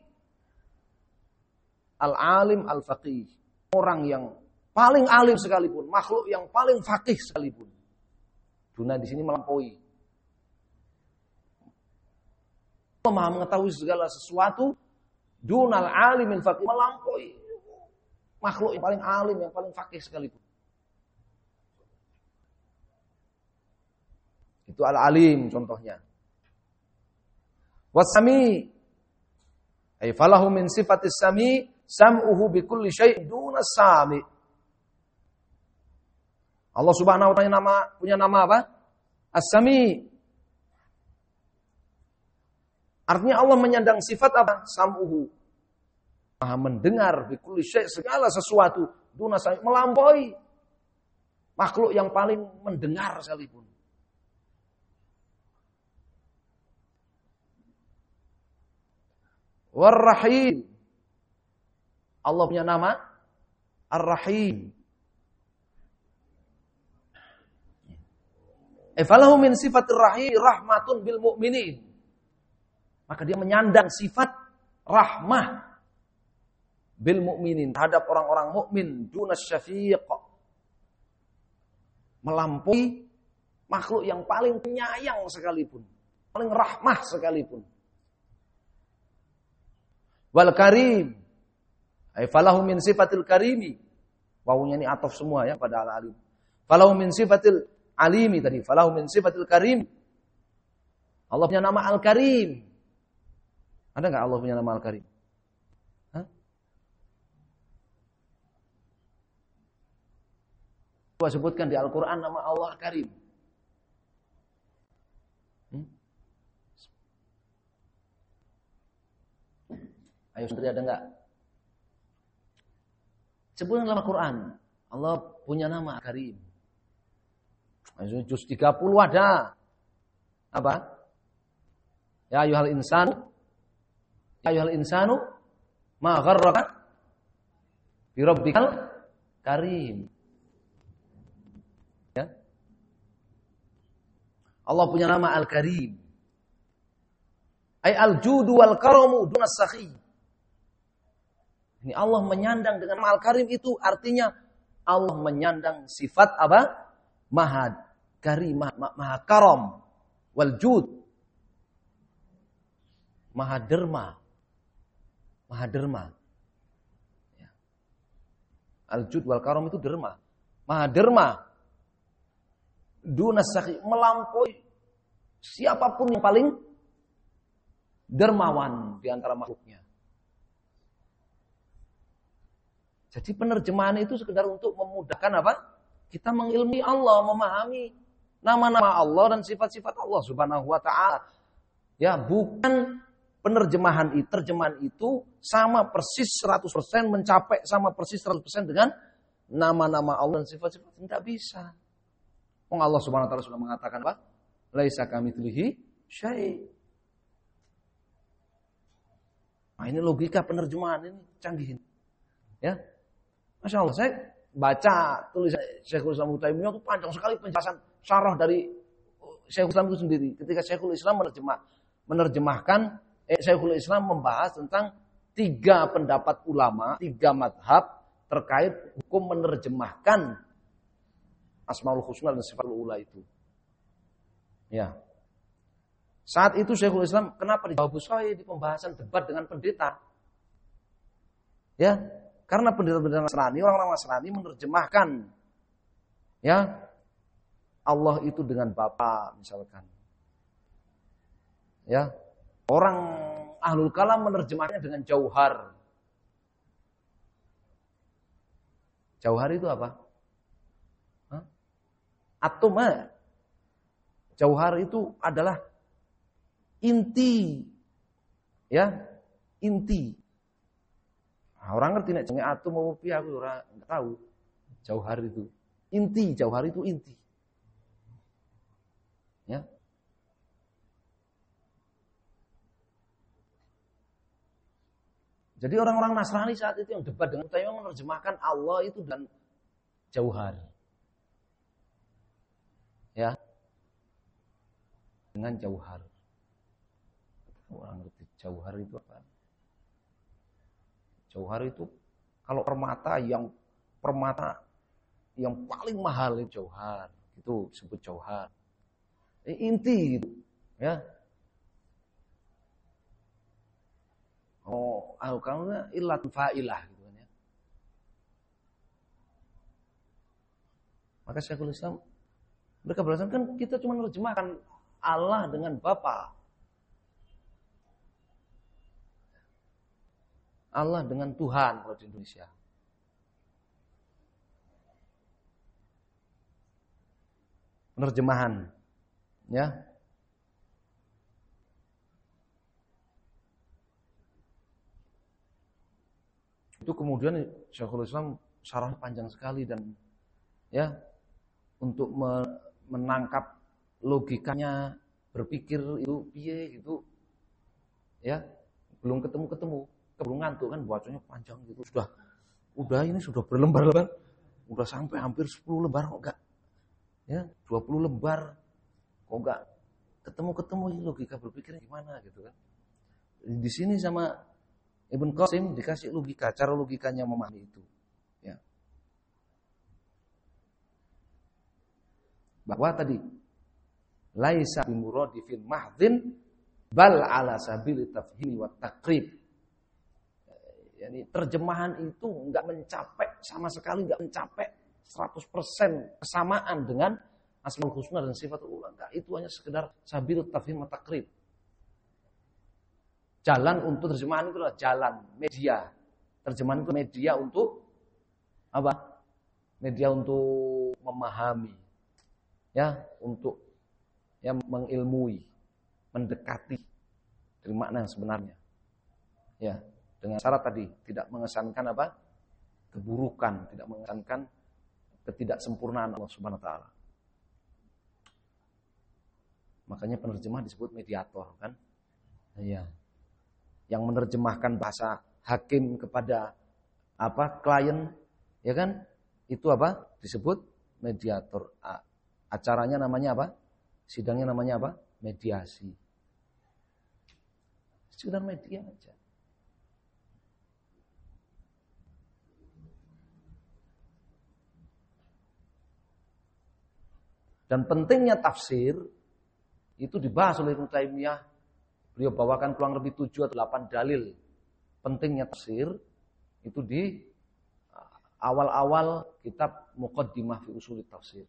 al-alim al-faqih. Orang yang paling alim sekalipun, makhluk yang paling faqih sekalipun. Duna di sini melampaui. Allah maha mengetahui segala sesuatu, dunal alimil faqih, melampaui makhluk yang paling alim, yang paling faqih sekalipun. Itu al-alim contohnya. Wasami, Ai falahu min sifatis sami sam'uhu bi kulli syai'in duna sami. Allah Subhanahu wa taala punya nama apa? As-Sami. Artinya Allah menyandang sifat apa? Sam'uhu. Maha mendengar bi kulli syai' segala sesuatu duna sami, melampaui makhluk yang paling mendengar sekalipun. War-Rahim. Allah punya nama Ar-Rahim. Falahu min sifatir rahim rahmatun bil mu'minin. Maka dia menyandang sifat rahmah bil mu'minin terhadap orang-orang mukmin dunas syafiq. Melampaui makhluk yang paling penyayang sekalipun, paling rahmah sekalipun. Wal karim. Falahu min sifatil karimi. Wawunya ini ataf semua ya pada al-alim. Falahu min sifatil alimi tadi. Falahu min sifatil karim. Allah punya nama Al-Karim. Ada enggak Allah punya nama Al-Karim? Hah? Coba sebutkan di Al-Quran nama Allah Karim. Ayo sendiri ada enggak? Sebutkan dalam Al-Quran. Allah punya nama Karim. Juz 30 ada. Apa? Ya ayyuhal insanu. Ya ayyuhal insanu. Ma gharraka bi rabbikal karim. Ya. Allah punya nama Al-Karim. Ay al-judu wal karamu dunas sakhi. Ini Allah menyandang dengan nama Al-Karim itu artinya Allah menyandang sifat apa? Maha karim, maha karam, wal jud, maha derma, ya. Al jud wal karam itu derma, maha derma, dunas sakhi, melampaui siapapun yang paling dermawan di antara makhluknya. Jadi penerjemahan itu sekedar untuk memudahkan apa? Kita mengilmi Allah, memahami nama-nama Allah dan sifat-sifat Allah Subhanahu wa taala. Ya, bukan penerjemahan itu, terjemahan itu sama persis 100% mencapai sama persis 100% dengan nama-nama Allah dan sifat-sifat. Tidak bisa. Allah Subhanahu wa taala sudah mengatakan apa? Laisa kamitslihi syai'. Nah, ini logika penerjemahan ini canggih. Ya. Masya Allah, saya baca tulisan Syekhul Islam Ibnu Taimiyah itu panjang sekali penjelasan syarah dari Syekhul Islam itu sendiri. Ketika Syekhul Islam menerjemahkan, Syekhul Islam membahas tentang 3 pendapat ulama, 3 madhab terkait hukum menerjemahkan Asmaul Husna dan Sifatul Ula itu. Ya. Saat itu Syekhul Islam kenapa dijawab saya di pembahasan debat dengan pendeta? Ya. Karena pendeta-pendeta Nasrani, orang-orang Nasrani menerjemahkan ya Allah itu dengan Bapa misalkan. Ya. Orang Ahlul Kalam menerjemahkannya dengan Jauhar. Jauhar itu apa? Atom. Jauhar itu adalah inti. Ya, inti. Orang ngerti nek jenenge atom apa piye aku ora tahu. Jauhar itu inti, jauhar itu inti. Ya. Jadi orang-orang Nasrani saat itu yang debat dengan saya menerjemahkan Allah itu dan jauhar. Ya. Dengan jauhar. Orang ngerti jauhar itu apa? Jauhar itu kalau permata yang paling mahal itu jauhar, itu disebut jauhar. Inti gitu, ya. Oh, al-kaunnya illat fa'ilah gitu kan ya. Maka Syekhul Islam mereka beralasan kan kita cuma menerjemahkan Allah dengan Bapa. Allah dengan Tuhan kalau di Indonesia. Penerjemahan, ya. Itu kemudian Syekhul Islam syarah panjang sekali dan ya untuk menangkap logikanya berpikir itu piye gitu. Ya, belum ketemu, belum ngantuk kan bacanya panjang gitu. Ini sudah berlembar-lembar. Udah sampai hampir 10 lembar kok enggak. Ya, 20 lembar kok enggak ketemu ini logika berpikirnya gimana gitu kan. Di sini sama Ibn Qasim dikasih logika, cara logikanya memahami itu. Ya. Bahwa tadi laisa bimuradi fil mahdhin bal ala sabili tafhimi wa taqrib. Yani terjemahan itu enggak mencapai sama sekali, enggak mencapai 100% kesamaan dengan Asmaul Husna dan Sifatul Ula. Enggak, itu hanya sekedar sabil tafhim wa taqrib. Jalan untuk terjemahan itu adalah jalan, media. Terjemahan itu media untuk apa? Media untuk memahami. Ya, untuk mengilmui, mendekati dari makna yang sebenarnya. Ya, dengan syarat tadi tidak mengesankan apa? Keburukan, tidak mengesankan ketidaksempurnaan Allah Subhanahu wa taala. Makanya penerjemah disebut mediator kan? Iya. Yang menerjemahkan bahasa hakim kepada klien, ya kan? Itu apa? Disebut mediator. Acaranya namanya apa? Sidangnya namanya apa? Mediasi. Sekedar media aja. Dan pentingnya tafsir itu dibahas oleh Ibnu Taimiyah. Beliau bawakan kurang lebih 7 atau 8 dalil pentingnya tafsir itu di awal-awal kitab Muqaddimah fi Ushul Tafsir.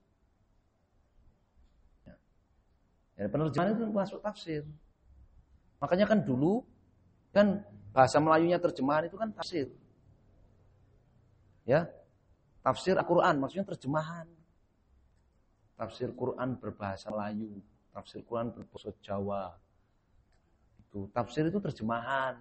Ya, penerjemahan itu masuk tafsir. Makanya kan dulu kan bahasa Melayunya terjemahan itu kan tafsir. Ya. Tafsir Al-Qur'an maksudnya terjemahan. Tafsir Quran berbahasa Melayu, tafsir Quran berbahasa Jawa. Itu tafsir itu terjemahan.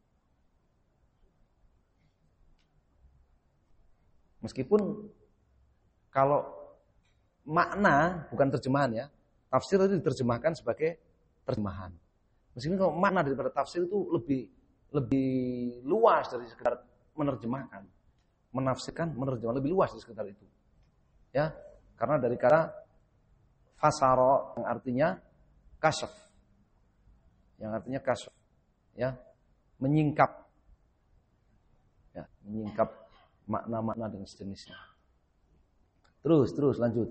Meskipun kalau makna bukan terjemahan ya, tafsir itu diterjemahkan sebagai terjemahan. Meskipun kalau makna daripada tafsir itu lebih luas dari sekedar menerjemahkan, menafsirkan, menerjemahkan lebih luas dari sekedar itu. Ya, karena dari kata fasara yang artinya kasyaf. Yang artinya kasyaf, ya, menyingkap. Ya, menyingkap makna-makna dan sejenisnya. Terus lanjut.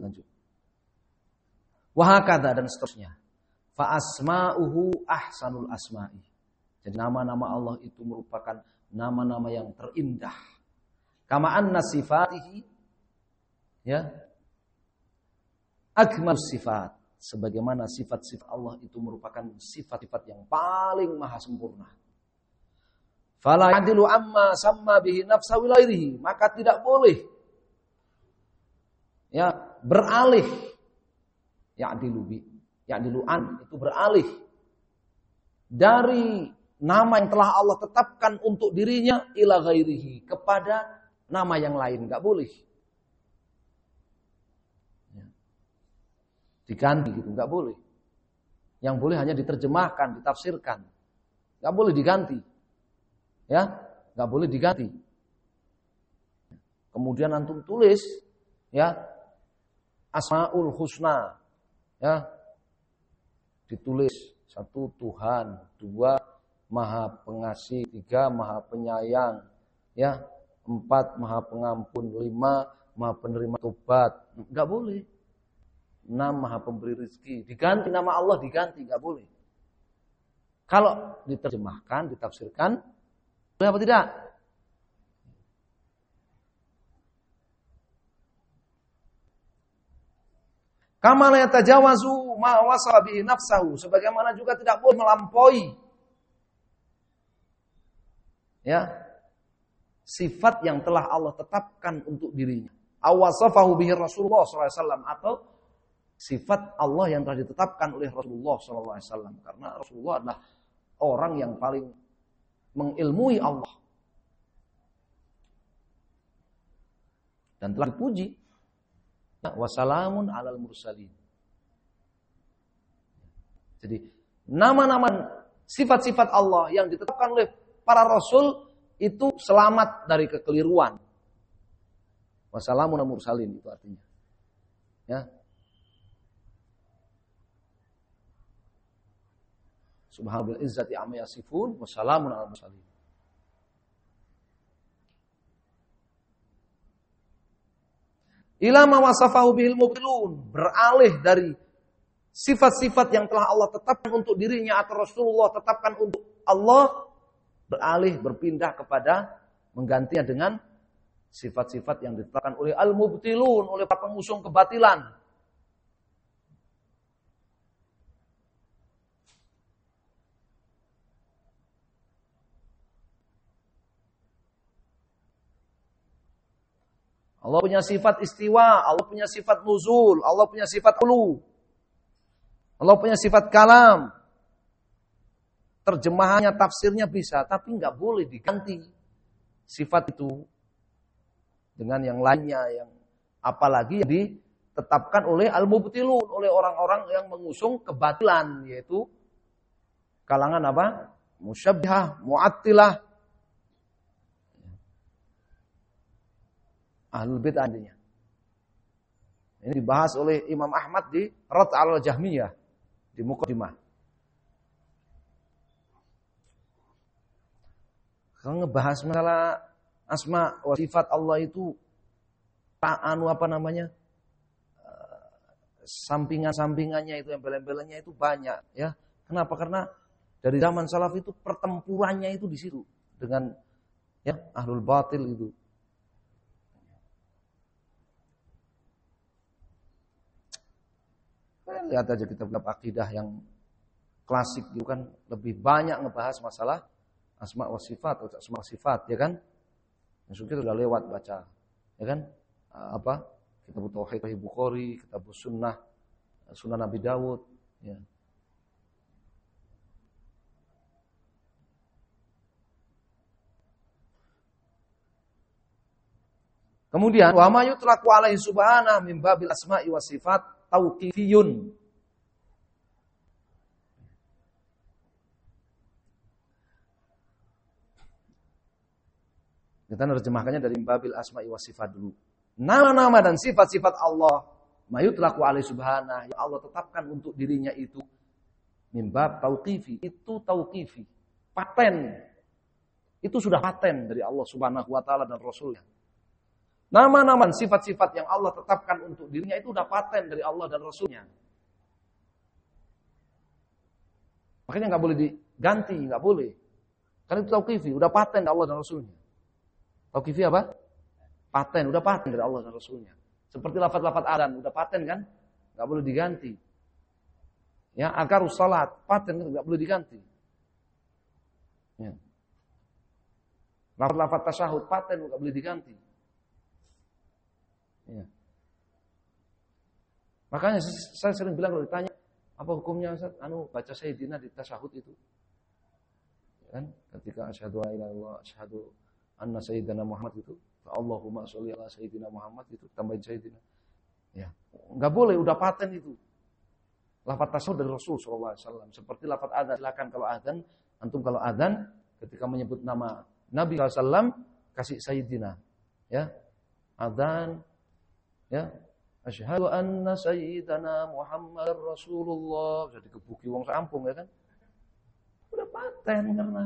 Wa hakadha dan seterusnya. Fa asma'uhu ahsanul asma'i. Jadi nama-nama Allah itu merupakan nama-nama yang terindah. Kama anna sifatihi, ya, akmal sifat. Sebagaimana sifat-sifat Allah itu merupakan sifat-sifat yang paling maha sempurna. Fala ya'dilu amma samma bihi nafsa wilairihi. Maka tidak boleh ya beralih. Ya'dilu an itu beralih dari nama yang telah Allah tetapkan untuk dirinya ila ghairihi kepada nama yang lain, enggak boleh. Diganti gitu, enggak boleh. Yang boleh hanya diterjemahkan, ditafsirkan. Enggak boleh diganti. Ya, enggak boleh diganti. Kemudian antum tulis ya Asmaul Husna. Ya. Ditulis 1 Tuhan, 2 Maha Pengasih, 3 Maha Penyayang, ya, 4 Maha Pengampun, 5 Maha Penerima Tobat. Enggak boleh. 6 Maha Pemberi rezeki. Diganti nama Allah, diganti, enggak boleh. Kalau diterjemahkan, ditafsirkan, boleh apa tidak? Kama la yatajawazu ma wasala bihi nafsahu, sebagaimana juga tidak boleh melampaui ya sifat yang telah Allah tetapkan untuk dirinya. Awasafahu bihi Rasulullah SAW, atau sifat Allah yang telah ditetapkan oleh Rasulullah SAW. Karena Rasulullah adalah orang yang paling mengilmui Allah dan telah dipuji. Wassalamun alal mursalin. Jadi nama-nama sifat-sifat Allah yang ditetapkan oleh para rasul itu selamat dari kekeliruan. Wassalamun alal mursalin itu artinya. Ya. Subhanallah izzati amma yasifun wassalamun alal mursalin. Ila ma wasafahu bihil mubtilun, beralih dari sifat-sifat yang telah Allah tetapkan untuk dirinya atau Rasulullah tetapkan untuk Allah, beralih berpindah kepada menggantinya dengan sifat-sifat yang ditetapkan oleh al-mubtilun, oleh para pengusung kebatilan. Allah punya sifat istiwa, Allah punya sifat nuzul, Allah punya sifat ulu, Allah punya sifat kalam. Terjemahannya, tafsirnya bisa, tapi nggak boleh diganti sifat itu dengan yang lainnya, yang apalagi yang ditetapkan oleh al-mubtilun, oleh orang-orang yang mengusung kebatilan, yaitu kalangan apa? Musyabbihah, mu'attilah, ahlul bid'ah artinya. Ini dibahas oleh Imam Ahmad di Rad al-Jahmiyah di Muqaddimah. Kalau ngebahas masalah asma wa sifat Allah itu sampingan-sampingannya itu, embel-embelannya itu banyak ya. Kenapa? Karena dari zaman salaf itu pertempurannya itu di situ dengan ya ahlul batil itu. Lihat aja kitab-kitab akidah yang klasik itu kan lebih banyak ngebahas masalah asma wa sifat atau asma wa sifat, ya kan? Yang kita udah lewat baca, ya kan? Kitab Tauhid Sahih Bukhari, kitab Sunnah, Sunan Nabi Dawud, ya. Kemudian wa ma yutlaqu alaihi subhanahu min babil asma'i was sifat tauqifiyun. Kita nerjemahkannya dari babil asma'i was sifat dulu. Nama-nama dan sifat-sifat Allah mayutlaqu alaihi subhanahu, yang Allah tetapkan untuk dirinya itu min bab tauqifi, itu tauqifi, paten. Itu sudah paten dari Allah Subhanahu wa taala dan Rasulnya. Nama-nama dan sifat-sifat yang Allah tetapkan untuk dirinya itu sudah paten dari Allah dan Rasulnya. Makanya nggak boleh diganti, nggak boleh. Karena itu tauqifi, udah paten dari Allah dan Rasulnya. Tauqifi apa? Paten, udah paten dari Allah dan Rasulnya. Seperti lafaz-lafaz adzan, udah paten kan? Nggak boleh diganti. Ya, azkarus salat, paten, nggak boleh diganti. Ya. Lafaz-lafaz tasyahud, paten, nggak boleh diganti. Ya. Makanya saya sering bilang kalau ditanya apa hukumnya Ustaz, baca Sayyidina di tasyahud itu, kan? Ketika asyhadu an la ilaha illallah, asyhadu anna Sayyidina Muhammad itu, Allahumma sholli ala Sayyidina Muhammad itu tambahin Sayyidina. Ya, nggak boleh, udah paten itu. Lafaz tasyahud dari Rasul sallallahu alaihi wasallam. Seperti lafaz adzan, silakan kalau adzan, antum kalau adzan ketika menyebut nama Nabi sallallahu alaihi wasallam kasih Sayyidina. Ya. Adzan, ya, asyhadu anna sayyidana Muhammad Rasulullah, jadi kebuki wong sampung, ya kan? Udah paten karena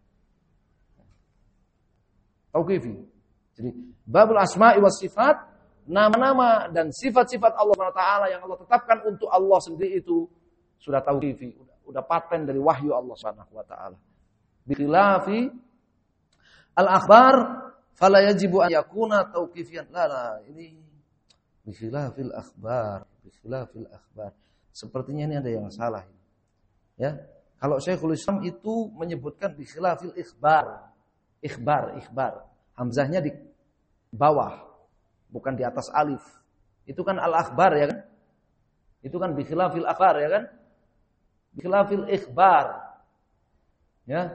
tauqifi. Jadi babul asma'i was sifat, nama-nama dan sifat-sifat Allah SWT yang Allah tetapkan untuk Allah sendiri itu sudah tauqifi, udah paten dari wahyu Allah SWT. Bi khilafi al-akhbar fala yajibu an yakuna tauqifiyan. La, ini bikhilafil akhbar. Sepertinya ini ada yang salah. Ya, kalau Syekhul Islam itu menyebutkan bikhilafil ikhbar. Hamzahnya di bawah, bukan di atas alif. Itu kan al-akhbar ya kan? Itu kan bikhilafil akhbar ya kan? Bikhilafil ikhbar. Ya.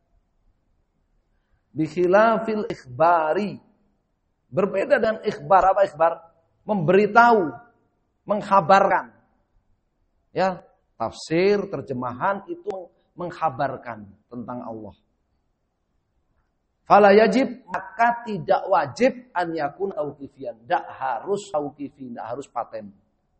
Bikhilafil ikhbari. Berbeda dengan ikhbar. Apa ikhbar? Memberitahu, mengkhabarkan. Ya, tafsir, terjemahan itu mengkhabarkan tentang Allah. Fala yajib, maka tidak wajib an yakun tauqifian. Tidak harus tauqifi, tidak harus paten.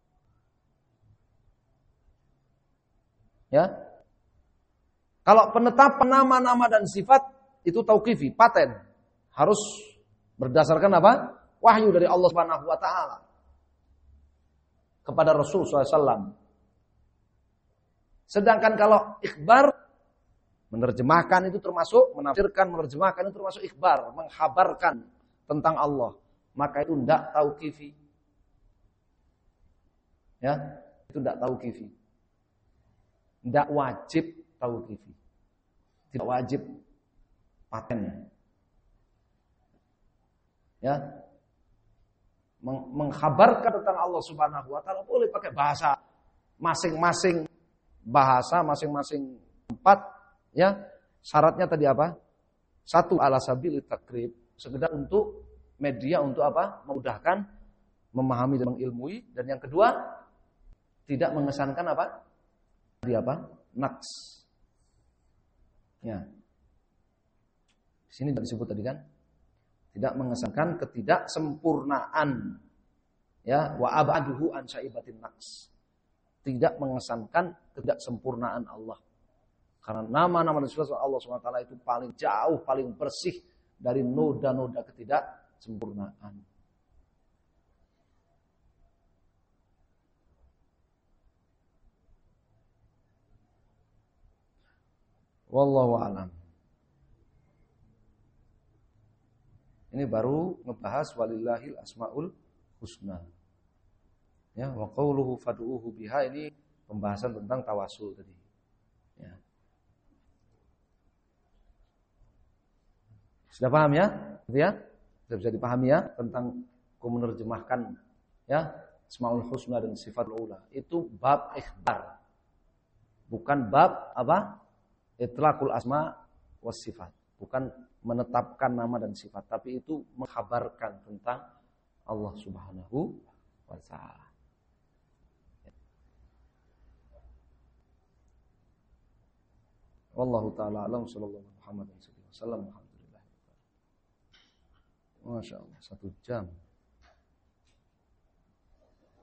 Ya. Kalau penetapan nama-nama dan sifat itu tauqifi, paten. Harus berdasarkan apa? Wahyu dari Allah Subhanahu wa taala kepada Rasul SAW. Sedangkan kalau ikhbar, menerjemahkan itu termasuk, menafsirkan, menerjemahkan itu termasuk ikhbar, menghabarkan tentang Allah. Maka itu tidak tauqifi. Ya, itu tidak tauqifi. Tidak wajib tauqifi. Tidak wajib paten. Ya. Menghabarkan tentang Allah Subhanahu wa taala boleh pakai bahasa masing-masing bahasa, masing-masing tempat, ya. Syaratnya tadi apa? Satu, ala sabilit takrib, sekedar untuk media untuk apa? Memudahkan memahami dan mengilmui, dan yang kedua tidak mengesankan apa? Tadi apa? Naqs. Ya. Di sini disebut tadi kan? Tidak mengesankan ketidaksempurnaan. Ya, wa abaduhu an syaibatin naqs. Tidak mengesankan ketidaksempurnaan Allah. Karena nama-nama dan sifat Allah SWT itu paling jauh, paling bersih dari noda-noda ketidaksempurnaan. Wallahu a'lam. Ini baru ngebahas walillahil asmaul husna. Ya, wa qauluhu fad'uuhu biha, ini pembahasan tentang tawasul tadi. Ya. Sudah paham ya? Ya? Sudah bisa dipahami ya tentang menerjemahkan ya asmaul husna dan sifatul ula. Itu bab ikhbar. Bukan bab apa? Itlaqul asma was sifat. Bukan menetapkan nama dan sifat, tapi itu mengkhabarkan tentang Allah Subhanahu wa taala. Wallahu taala alam, sallallahu Muhammad sallallahu alaihi wasallam. Alhamdulillah. Masya Allah, 1 jam.